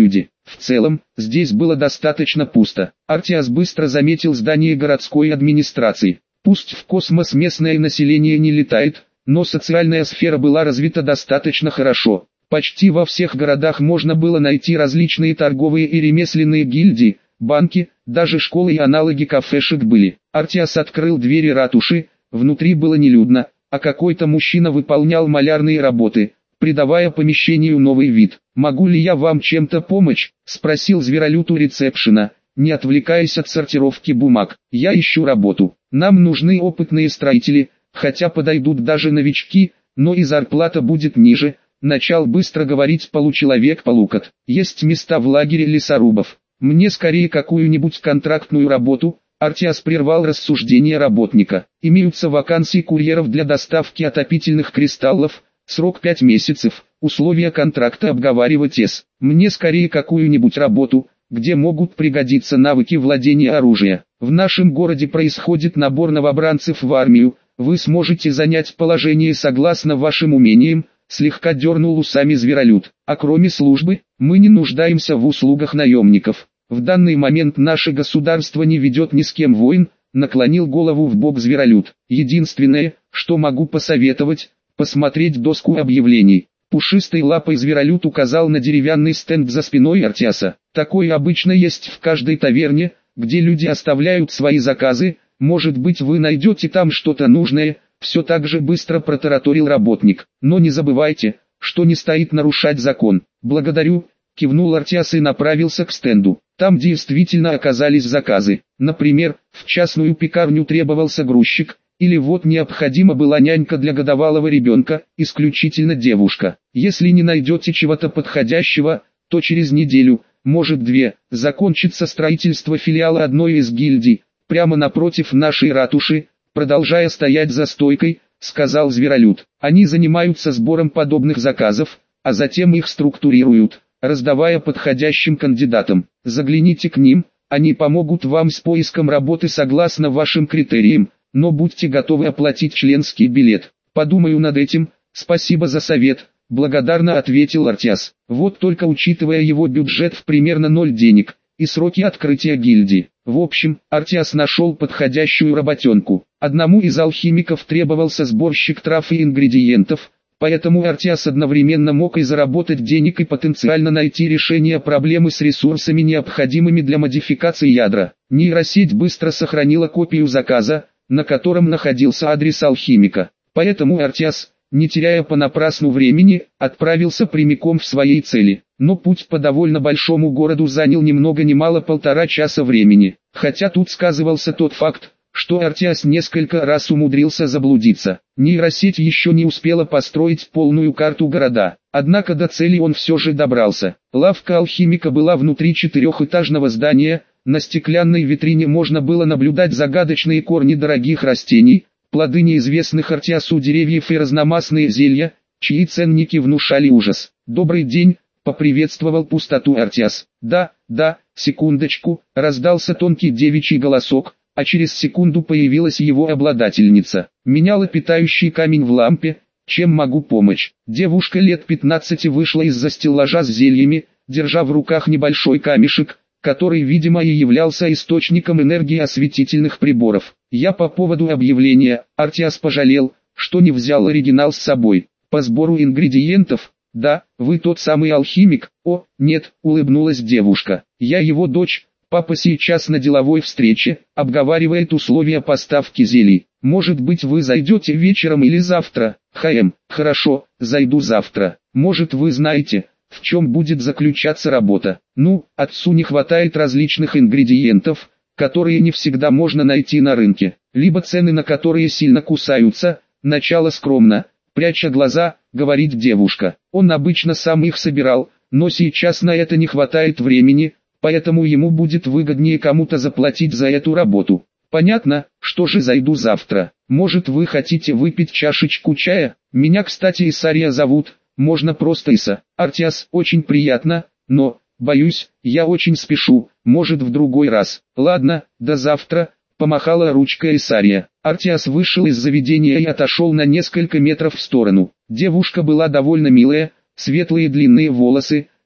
В целом, здесь было достаточно пусто. Артиас быстро заметил здание городской администрации. Пусть в космос местное население не летает, но социальная сфера была развита достаточно хорошо. Почти во всех городах можно было найти различные торговые и ремесленные гильдии, банки, даже школы и аналоги кафешек были. Артиас открыл двери ратуши, внутри было нелюдно, а какой-то мужчина выполнял малярные работы, придавая помещению новый вид. «Могу ли я вам чем-то помочь?» – спросил зверолюд у ресепшена, не отвлекаясь от сортировки бумаг. «Я ищу работу. Нам нужны опытные строители, хотя подойдут даже новички, но и зарплата будет ниже», – начал быстро говорить получеловек-полукот. «Есть места в лагере лесорубов. Мне скорее какую-нибудь контрактную работу». Артиас прервал рассуждение работника. «Имеются вакансии курьеров для доставки отопительных кристаллов, срок пять месяцев, условия контракта обговаривать с. Мне скорее какую-нибудь работу, где могут пригодиться навыки владения оружием. В нашем городе происходит набор новобранцев в армию, вы сможете занять положение согласно вашим умениям», слегка дернул усами зверолюд. «А кроме службы, мы не нуждаемся в услугах наемников. В данный момент наше государство не ведет ни с кем войн», наклонил голову в бок зверолюд. «Единственное, что могу посоветовать, посмотреть доску объявлений». Пушистой лапой зверолюд указал на деревянный стенд за спиной Артиаса. «Такой обычно есть в каждой таверне, где люди оставляют свои заказы, может быть вы найдете там что-то нужное», все так же быстро протараторил работник. «Но не забывайте, что не стоит нарушать закон». «Благодарю», кивнул Артиас и направился к стенду. Там действительно оказались заказы. Например, в частную пекарню требовался грузчик, или вот необходима была нянька для годовалого ребенка, исключительно девушка. Если не найдете чего-то подходящего, то через неделю, может две, закончится строительство филиала одной из гильдий, прямо напротив нашей ратуши, продолжая стоять за стойкой, сказал зверолюд. Они занимаются сбором подобных заказов, а затем их структурируют, раздавая подходящим кандидатам. Загляните к ним, они помогут вам с поиском работы согласно вашим критериям, но будьте готовы оплатить членский билет. Подумаю над этим, спасибо за совет, благодарно ответил Артиас. Вот только учитывая его бюджет в примерно ноль денег, и сроки открытия гильдии. В общем, Артиас нашел подходящую работенку. Одному из алхимиков требовался сборщик трав и ингредиентов, поэтому Артиас одновременно мог и заработать денег и потенциально найти решение проблемы с ресурсами, необходимыми для модификации ядра. Нейросеть быстро сохранила копию заказа, на котором находился адрес алхимика. Поэтому Артиас, не теряя понапрасну времени, отправился прямиком в своей цели. Но путь по довольно большому городу занял ни много ни мало полтора часа времени. Хотя тут сказывался тот факт, что Артиас несколько раз умудрился заблудиться. Нейросеть еще не успела построить полную карту города. Однако до цели он все же добрался. Лавка алхимика была внутри четырехэтажного здания. На стеклянной витрине можно было наблюдать загадочные корни дорогих растений, плоды неизвестных Артиасу деревьев и разномастные зелья, чьи ценники внушали ужас. «Добрый день», — поприветствовал пустоту Артиас. «Да, да, секундочку», — раздался тонкий девичий голосок, а через секунду появилась его обладательница. «Меняла питающий камень в лампе, чем могу помочь?» Девушка лет пятнадцати вышла из-за стеллажа с зельями, держа в руках небольшой камешек, который, видимо, и являлся источником энергии осветительных приборов. «Я по поводу объявления». Артиас пожалел, что не взял оригинал с собой. «По сбору ингредиентов?» «Да, вы тот самый алхимик?» «О, нет», — улыбнулась девушка. «Я его дочь, папа сейчас на деловой встрече, обговаривает условия поставки зелий. Может быть вы зайдете вечером или завтра?» «Хм, хорошо, зайду завтра. Может вы знаете, в чем будет заключаться работа?» «Ну, отцу не хватает различных ингредиентов, которые не всегда можно найти на рынке, либо цены на которые сильно кусаются». Начало скромно, пряча глаза, говорит девушка. «Он обычно сам их собирал, но сейчас на это не хватает времени, поэтому ему будет выгоднее кому-то заплатить за эту работу». «Понятно, что же зайду завтра. Может вы хотите выпить чашечку чая? Меня, кстати, Исария зовут, можно просто Иса». «Артиас, очень приятно, но, боюсь, я очень спешу, может в другой раз». «Ладно, до завтра», помахала ручкой Исария. Артиас вышел из заведения и отошел на несколько метров в сторону. Девушка была довольно милая, светлые длинные волосы,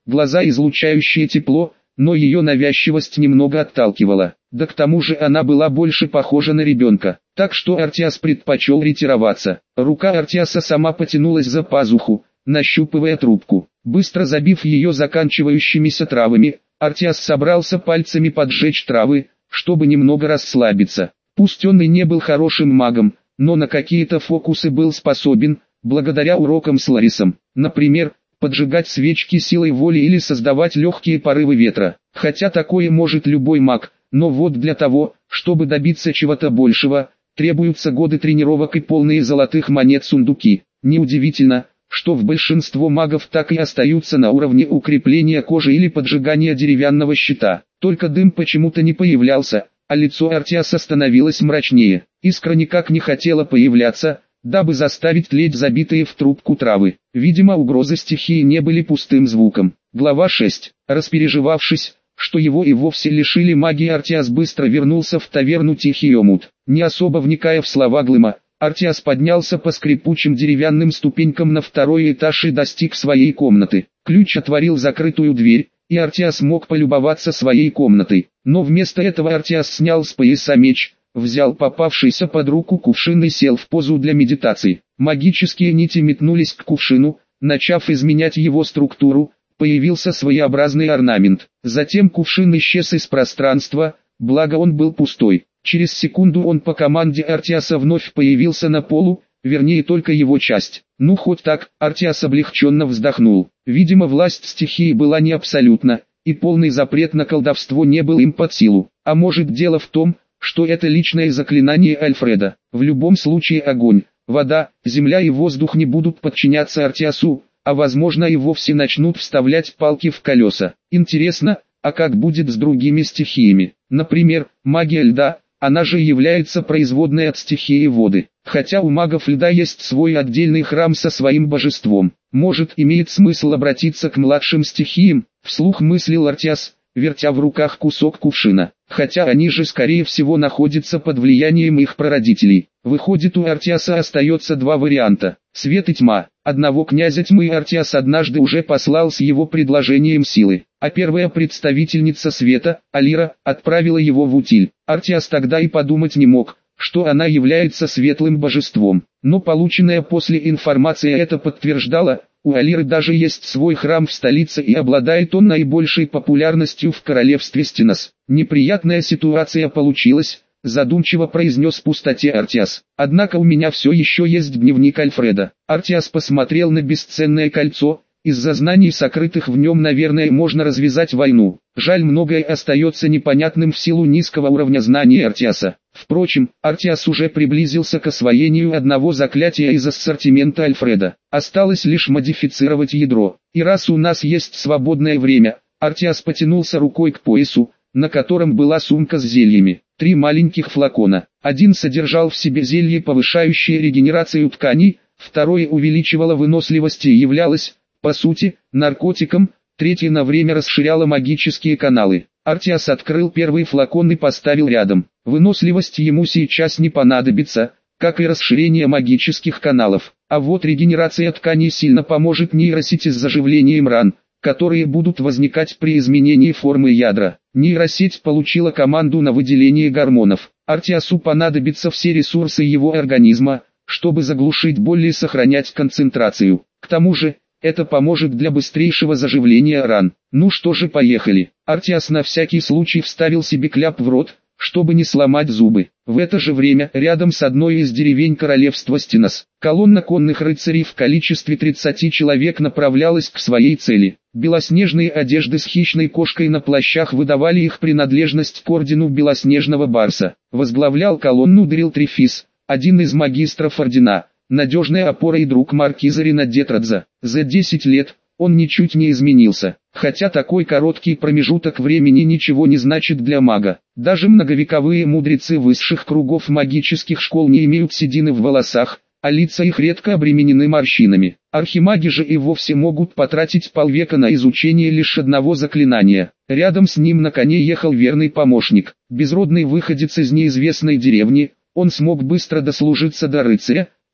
глаза излучающие тепло, но ее навязчивость немного отталкивала. Да к тому же она была больше похожа на ребенка, так что Артиас предпочел ретироваться. Рука Артиаса сама потянулась за пазуху, нащупывая трубку. Быстро забив ее заканчивающимися травами, Артиас собрался пальцами поджечь травы, чтобы немного расслабиться. Пусть он и не был хорошим магом, но на какие-то фокусы был способен, благодаря урокам с Ларисом. Например, поджигать свечки силой воли или создавать легкие порывы ветра. Хотя такое может любой маг, но вот для того, чтобы добиться чего-то большего, требуются годы тренировок и полные золотых монет сундуки. Неудивительно, что в большинство магов так и остаются на уровне укрепления кожи или поджигания деревянного щита. Только дым почему-то не появлялся, а лицо Артиаса становилось мрачнее. Искра никак не хотела появляться, дабы заставить тлеть забитые в трубку травы. Видимо, угрозы стихии не были пустым звуком. Глава шесть. Распереживавшись, что его и вовсе лишили магии, Артиас быстро вернулся в таверну Тихий Омут. Не особо вникая в слова Глыма, Артиас поднялся по скрипучим деревянным ступенькам на второй этаж и достиг своей комнаты. Ключ отворил закрытую дверь, и Артиас мог полюбоваться своей комнатой. Но вместо этого Артиас снял с пояса меч, взял попавшийся под руку кувшин и сел в позу для медитации. Магические нити метнулись к кувшину, начав изменять его структуру, появился своеобразный орнамент. Затем кувшин исчез из пространства, благо он был пустой. Через секунду он по команде Артиаса вновь появился на полу, вернее только его часть. Ну хоть так, Артиас облегченно вздохнул. Видимо, власть стихии была не абсолютна, и полный запрет на колдовство не был им под силу. А может, дело в том, что это личное заклинание Альфреда. В любом случае огонь, вода, земля и воздух не будут подчиняться Артиасу, а возможно и вовсе начнут вставлять палки в колеса. Интересно, а как будет с другими стихиями? Например, магия льда, она же является производной от стихии воды. Хотя у магов льда есть свой отдельный храм со своим божеством. Может, имеет смысл обратиться к младшим стихиям, вслух мыслил Артиас, вертя в руках кусок кувшина. Хотя они же скорее всего находятся под влиянием их прародителей. Выходит, у Артиаса остается два варианта: свет и тьма. Одного князя тьмы Артиас однажды уже послал с его предложением силы, а первая представительница света, Алира, отправила его в утиль. Артиас тогда и подумать не мог, что она является светлым божеством. Но полученная после информация это подтверждала. У Алиры даже есть свой храм в столице, и обладает он наибольшей популярностью в королевстве Стинос. Неприятная ситуация получилась, задумчиво произнес в пустоте Артиас. Однако у меня все еще есть дневник Альфреда. Артиас посмотрел на бесценное кольцо. Из-за знаний, сокрытых в нем, наверное, можно развязать войну. Жаль, многое остается непонятным в силу низкого уровня знаний Артиаса. Впрочем, Артиас уже приблизился к освоению одного заклятия из ассортимента Альфреда. Осталось лишь модифицировать ядро. И раз у нас есть свободное время, Артиас потянулся рукой к поясу, на котором была сумка с зельями. Три маленьких флакона. Один содержал в себе зелье, повышающее регенерацию тканей, второе увеличивало выносливость и являлось, по сути, наркотиком, третье на время расширяло магические каналы. Артиас открыл первый флакон и поставил рядом. Выносливость ему сейчас не понадобится, как и расширение магических каналов. А вот регенерация тканей сильно поможет нейросети с заживлением ран, которые будут возникать при изменении формы ядра. Нейросеть получила команду на выделение гормонов. Артиасу понадобятся все ресурсы его организма, чтобы заглушить боль и сохранять концентрацию. К тому же, это поможет для быстрейшего заживления ран. Ну что же, поехали. Артиас на всякий случай вставил себе кляп в рот, чтобы не сломать зубы. В это же время, рядом с одной из деревень королевства Стинос, колонна конных рыцарей в количестве тридцати человек направлялась к своей цели. Белоснежные одежды с хищной кошкой на плащах выдавали их принадлежность к ордену Белоснежного Барса. Возглавлял колонну Дрил Трифис, один из магистров ордена, надежная опора и друг маркиза Рина Детрадза. За десять лет он ничуть не изменился, хотя такой короткий промежуток времени ничего не значит для мага. Даже многовековые мудрецы высших кругов магических школ не имеют седины в волосах, а лица их редко обременены морщинами. Архимаги же и вовсе могут потратить полвека на изучение лишь одного заклинания. Рядом с ним на коне ехал верный помощник, безродный выходец из неизвестной деревни. Он смог быстро дослужиться до рыцаря,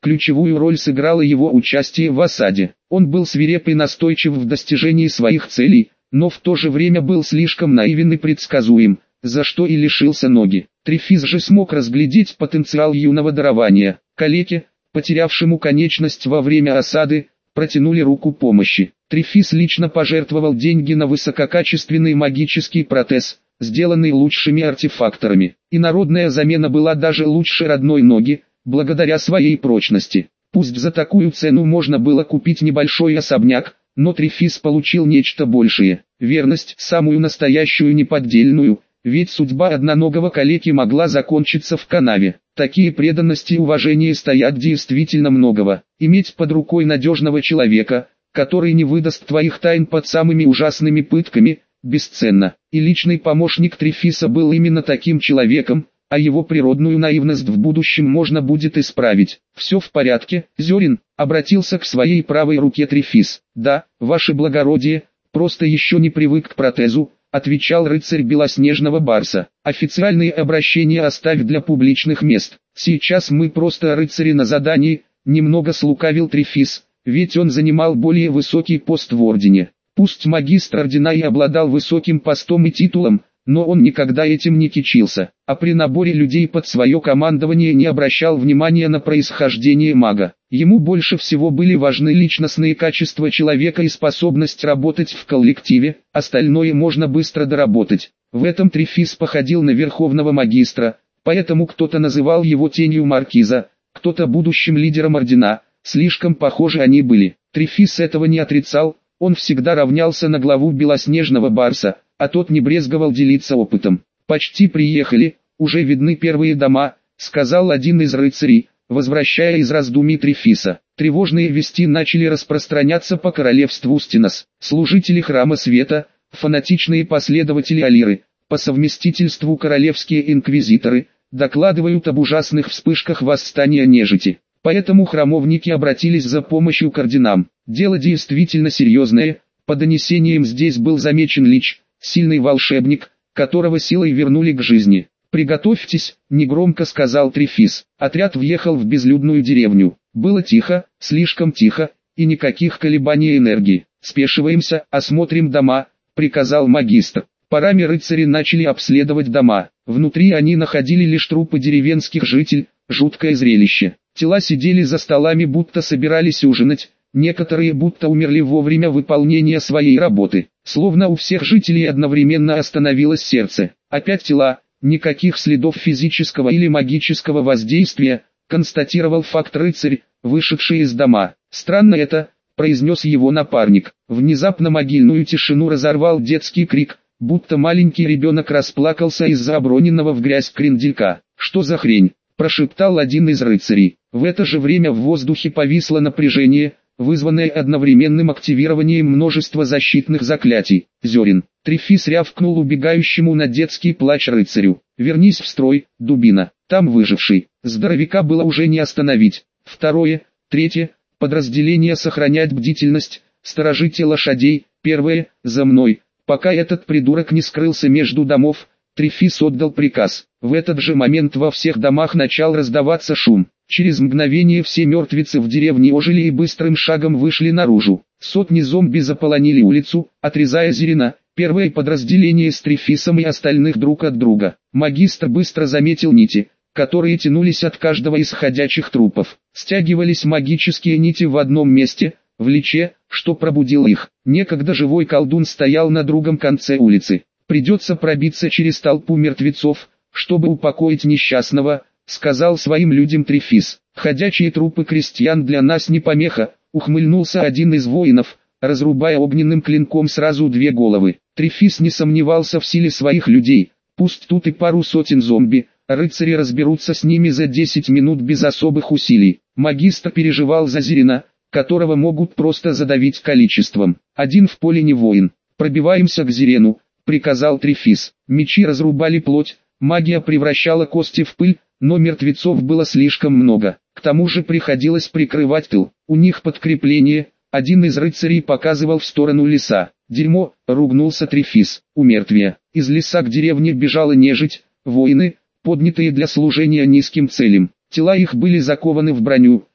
Ключевую роль сыграло его участие в осаде. Он был свиреп и настойчив в достижении своих целей, но в то же время был слишком наивен и предсказуем, за что и лишился ноги. Трифис же смог разглядеть потенциал юного дарования. Калеке, потерявшему конечность во время осады, протянули руку помощи. Трифис лично пожертвовал деньги на высококачественный магический протез, сделанный лучшими артефакторами. И народная замена была даже лучше родной ноги, благодаря своей прочности. Пусть за такую цену можно было купить небольшой особняк, но Трифис получил нечто большее. Верность, самую настоящую неподдельную, ведь судьба одноногого калеки могла закончиться в канаве. Такие преданности и уважение стоят действительно многого. Иметь под рукой надежного человека, который не выдаст твоих тайн под самыми ужасными пытками, бесценно. И личный помощник Трифиса был именно таким человеком, а его природную наивность в будущем можно будет исправить. «Все в порядке, Зерин», — обратился к своей правой руке Трифис. «Да, ваше благородие, просто еще не привык к протезу», — отвечал рыцарь белоснежного барса. «Официальные обращения оставь для публичных мест. Сейчас мы просто рыцари на задании», — немного слукавил Трифис, ведь он занимал более высокий пост в ордене. Пусть магистр ордена и обладал высоким постом и титулом, но он никогда этим не кичился, а при наборе людей под свое командование не обращал внимания на происхождение мага. Ему больше всего были важны личностные качества человека и способность работать в коллективе, остальное можно быстро доработать. В этом Трифис походил на верховного магистра, поэтому кто-то называл его тенью маркиза, кто-то будущим лидером ордена, слишком похожи они были. Трифис этого не отрицал, он всегда равнялся на главу белоснежного барса, а тот не брезговал делиться опытом. «Почти приехали, уже видны первые дома», — сказал один из рыцарей, возвращая из раздумий Трифиса. Тревожные вести начали распространяться по королевству Стинос. Служители храма света, фанатичные последователи Алиры, по совместительству королевские инквизиторы, докладывают об ужасных вспышках восстания нежити. Поэтому храмовники обратились за помощью к орденам. Дело действительно серьезное, по донесениям здесь был замечен Лич, сильный волшебник, которого силой вернули к жизни. «Приготовьтесь», — негромко сказал Трифис. Отряд въехал в безлюдную деревню. Было тихо, слишком тихо, и никаких колебаний энергии. «Спешиваемся, осмотрим дома», — приказал магистр. Парами рыцари начали обследовать дома. Внутри они находили лишь трупы деревенских жителей, жуткое зрелище. Тела сидели за столами, будто собирались ужинать. Некоторые будто умерли во время выполнения своей работы. Словно у всех жителей одновременно остановилось сердце. Опять тела, никаких следов физического или магического воздействия, констатировал факт рыцарь, вышедший из дома. «Странно это», — произнес его напарник. Внезапно могильную тишину разорвал детский крик, будто маленький ребенок расплакался из-за оброненного в грязь кренделька. «Что за хрень?» — прошептал один из рыцарей. В это же время в воздухе повисло напряжение, вызванное одновременным активированием множества защитных заклятий. «Зерин!» — Трифис рявкнул убегающему на детский плач рыцарю. «Вернись в строй, дубина, там выживший». Здоровяка было уже не остановить. Второе, третье, подразделение сохранять бдительность, сторожите лошадей. Первое, за мной. Пока этот придурок не скрылся между домов, Трифис отдал приказ. В этот же момент во всех домах начал раздаваться шум. Через мгновение все мертвецы в деревне ожили и быстрым шагом вышли наружу. Сотни зомби заполонили улицу, отрезая Зерина, первое подразделение с Трифисом и остальных друг от друга. Магистр быстро заметил нити, которые тянулись от каждого из ходячих трупов. Стягивались магические нити в одном месте, в Личе, что пробудило их. Некогда живой колдун стоял на другом конце улицы. «Придется пробиться через толпу мертвецов, чтобы упокоить несчастного», — сказал своим людям Трифис. «Ходячие трупы крестьян для нас не помеха», — ухмыльнулся один из воинов, разрубая огненным клинком сразу две головы. Трифис не сомневался в силе своих людей. Пусть тут и пару сотен зомби, рыцари разберутся с ними за десять минут без особых усилий. Магистр переживал за Зерина, которого могут просто задавить количеством. Один в поле не воин. «Пробиваемся к Зерену», — приказал Трифис. Мечи разрубали плоть, магия превращала кости в пыль, но мертвецов было слишком много. К тому же приходилось прикрывать тыл. У них подкрепление. Один из рыцарей показывал в сторону леса. «Дерьмо», — ругнулся Трифис. «У мертвия». Из леса к деревне бежала нежить, воины, поднятые для служения низким целям. Тела их были закованы в броню,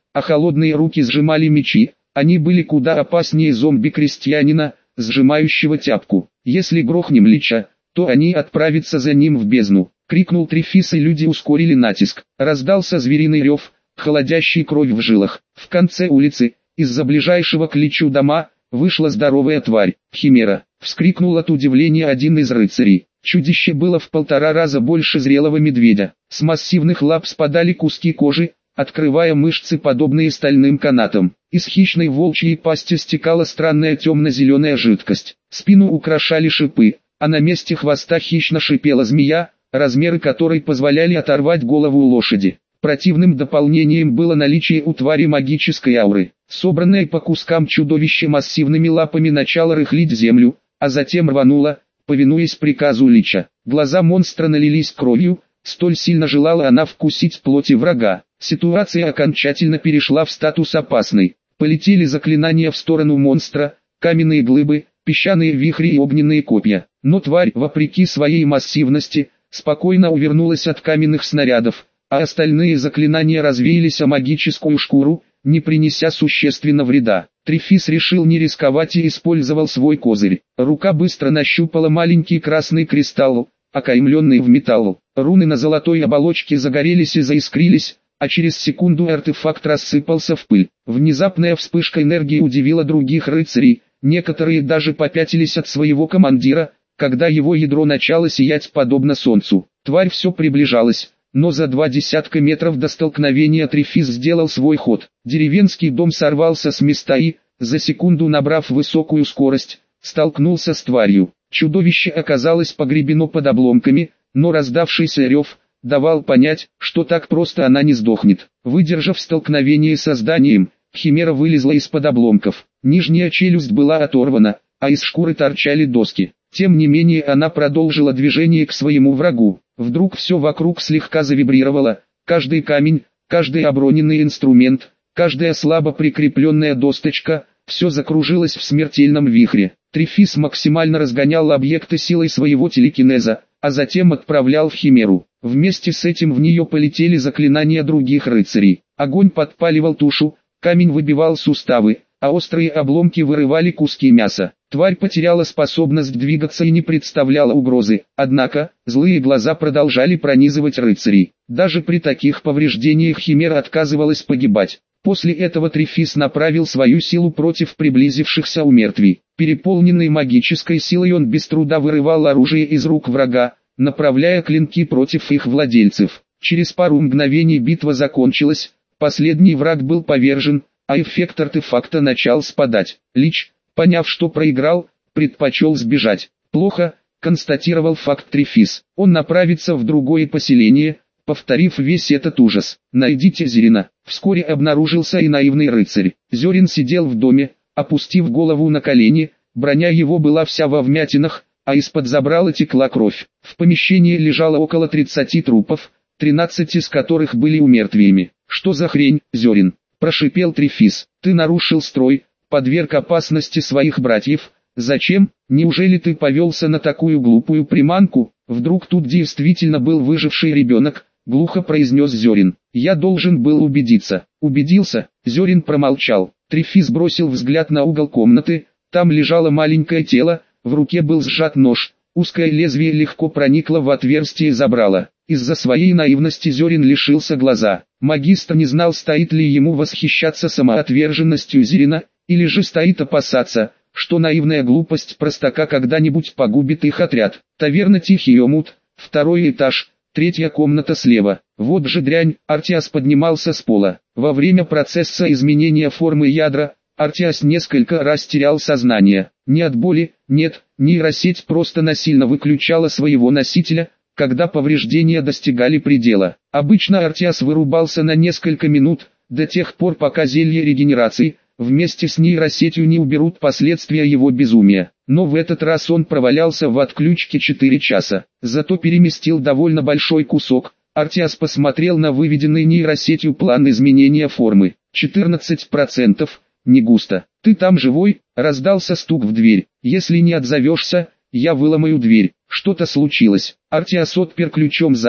а холодные руки сжимали мечи. Они были куда опаснее зомби-крестьянина, сжимающего тяпку. «Если грохнем Лича, то они отправятся за ним в бездну», — крикнул Трефис, и люди ускорили натиск. Раздался звериный рев, холодящий кровь в жилах. В конце улицы, из-за ближайшего к Личу дома, вышла здоровая тварь, химера. Вскрикнул от удивления один из рыцарей. Чудище было в полтора раза больше зрелого медведя. С массивных лап спадали куски кожи, открывая мышцы, подобные стальным канатам. Из хищной волчьей пасти стекала странная темно-зеленая жидкость. Спину украшали шипы, а на месте хвоста хищно шипела змея, размеры которой позволяли оторвать голову лошади. Противным дополнением было наличие у твари магической ауры. Собранное по кускам чудовище массивными лапами начало рыхлить землю, а затем рвануло, повинуясь приказу Лича. Глаза монстра налились кровью, столь сильно желала она вкусить плоти врага. Ситуация окончательно перешла в статус опасной. Полетели заклинания в сторону монстра, каменные глыбы, песчаные вихри и огненные копья. Но тварь, вопреки своей массивности, спокойно увернулась от каменных снарядов, а остальные заклинания развеялись о магическую шкуру, не принеся существенно вреда. Трефис решил не рисковать и использовал свой козырь. Рука быстро нащупала маленький красный кристалл, окаймленный в металл. Руны на золотой оболочке загорелись и заискрились, а через секунду артефакт рассыпался в пыль. Внезапная вспышка энергии удивила других рыцарей, некоторые даже попятились от своего командира, когда его ядро начало сиять подобно солнцу. Тварь все приближалась, но за два десятка метров до столкновения Трефис сделал свой ход. Деревенский дом сорвался с места и, за секунду набрав высокую скорость, столкнулся с тварью. Чудовище оказалось погребено под обломками, но раздавшийся рев давал понять, что так просто она не сдохнет. Выдержав столкновение со зданием, химера вылезла из-под обломков. Нижняя челюсть была оторвана, а из шкуры торчали доски. Тем не менее она продолжила движение к своему врагу. Вдруг все вокруг слегка завибрировало, каждый камень, каждый оброненный инструмент, каждая слабо прикрепленная досточка, все закружилось в смертельном вихре. Трефис максимально разгонял объекты силой своего телекинеза, а затем отправлял в химеру. Вместе с этим в нее полетели заклинания других рыцарей. Огонь подпаливал тушу, камень выбивал суставы, а острые обломки вырывали куски мяса. Тварь потеряла способность двигаться и не представляла угрозы, однако, злые глаза продолжали пронизывать рыцарей. Даже при таких повреждениях химера отказывалась погибать. После этого Трефис направил свою силу против приблизившихся умертвий. Переполненный магической силой он без труда вырывал оружие из рук врага, направляя клинки против их владельцев. Через пару мгновений битва закончилась, последний враг был повержен, а эффект артефакта начал спадать. Лич, поняв, что проиграл, предпочел сбежать. «Плохо», — констатировал факт Трефис. «Он направится в другое поселение», повторив весь этот ужас. «Найдите Зерина». Вскоре обнаружился и наивный рыцарь. Зерин сидел в доме, опустив голову на колени, броня его была вся во вмятинах, а из-под забрала текла кровь. В помещении лежало около тридцати трупов, тринадцать из которых были умертвиями. «Что за хрень, Зерин?» – прошипел Трефис. «Ты нарушил строй, подверг опасности своих братьев. Зачем? Неужели ты повелся на такую глупую приманку?» Вдруг тут действительно был выживший ребенок, глухо произнес Зерин. «Я должен был убедиться». «Убедился?» Зерин промолчал. Трефис бросил взгляд на угол комнаты, там лежало маленькое тело, в руке был сжат нож, узкое лезвие легко проникло в отверстие забрала. Из-за своей наивности Зерин лишился глаза. Магистр не знал, стоит ли ему восхищаться самоотверженностью Зерина, или же стоит опасаться, что наивная глупость простака когда-нибудь погубит их отряд. Таверна «Тихий омут», второй этаж, третья комната слева. Вот же дрянь, Артиас поднимался с пола. Во время процесса изменения формы ядра, Артиас несколько раз терял сознание. Не от боли, нет, нейросеть просто насильно выключала своего носителя, когда повреждения достигали предела. Обычно Артиас вырубался на несколько минут, до тех пор пока зелье регенерации, вместе с нейросетью не уберут последствия его безумия. Но в этот раз он провалялся в отключке четыре часа. Зато переместил довольно большой кусок. Артиас посмотрел на выведенный нейросетью план изменения формы. четырнадцать процентов, не густо. «Ты там живой?» – раздался стук в дверь. «Если не отзовешься, я выломаю дверь». Что-то случилось. Артиас отпер ключом замок,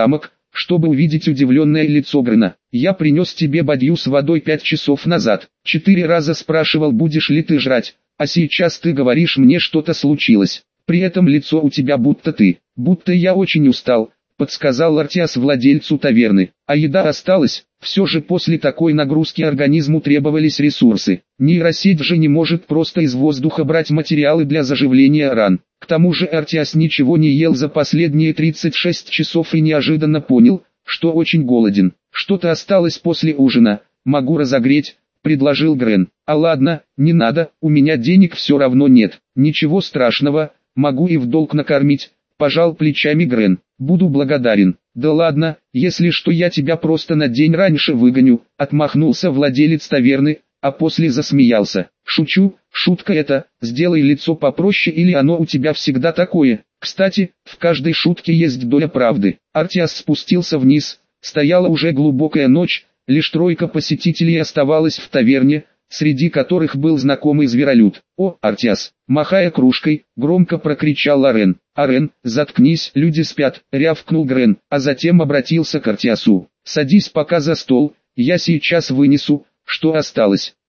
чтобы увидеть удивленное лицо Грена. «Я принес тебе бадью с водой пять часов назад. Четыре раза спрашивал, будешь ли ты жрать, а сейчас ты говоришь мне, что-то случилось. При этом лицо у тебя будто ты, будто я очень устал», — подсказал Артиас владельцу таверны. «А еда осталась, все же после такой нагрузки организму требовались ресурсы. Нейросеть же не может просто из воздуха брать материалы для заживления ран. К тому же Артиас ничего не ел за последние тридцать шесть часов и неожиданно понял, что очень голоден. Что-то осталось после ужина, могу разогреть», — предложил Грен. «А ладно, не надо, у меня денег все равно нет». «Ничего страшного, могу и в долг накормить», — пожал плечами Грен. «Буду благодарен». «Да ладно, если что, я тебя просто на день раньше выгоню», — отмахнулся владелец таверны, а после засмеялся. «Шучу, шутка это, сделай лицо попроще или оно у тебя всегда такое. Кстати, в каждой шутке есть доля правды». Артиас спустился вниз, стояла уже глубокая ночь, лишь тройка посетителей оставалась в таверне, среди которых был знакомый зверолюд. «О, Артиас!» Махая кружкой, громко прокричал Лорен. «Арен, заткнись, люди спят», — рявкнул Грен, а затем обратился к Артиасу. «Садись пока за стол, я сейчас вынесу, что осталось».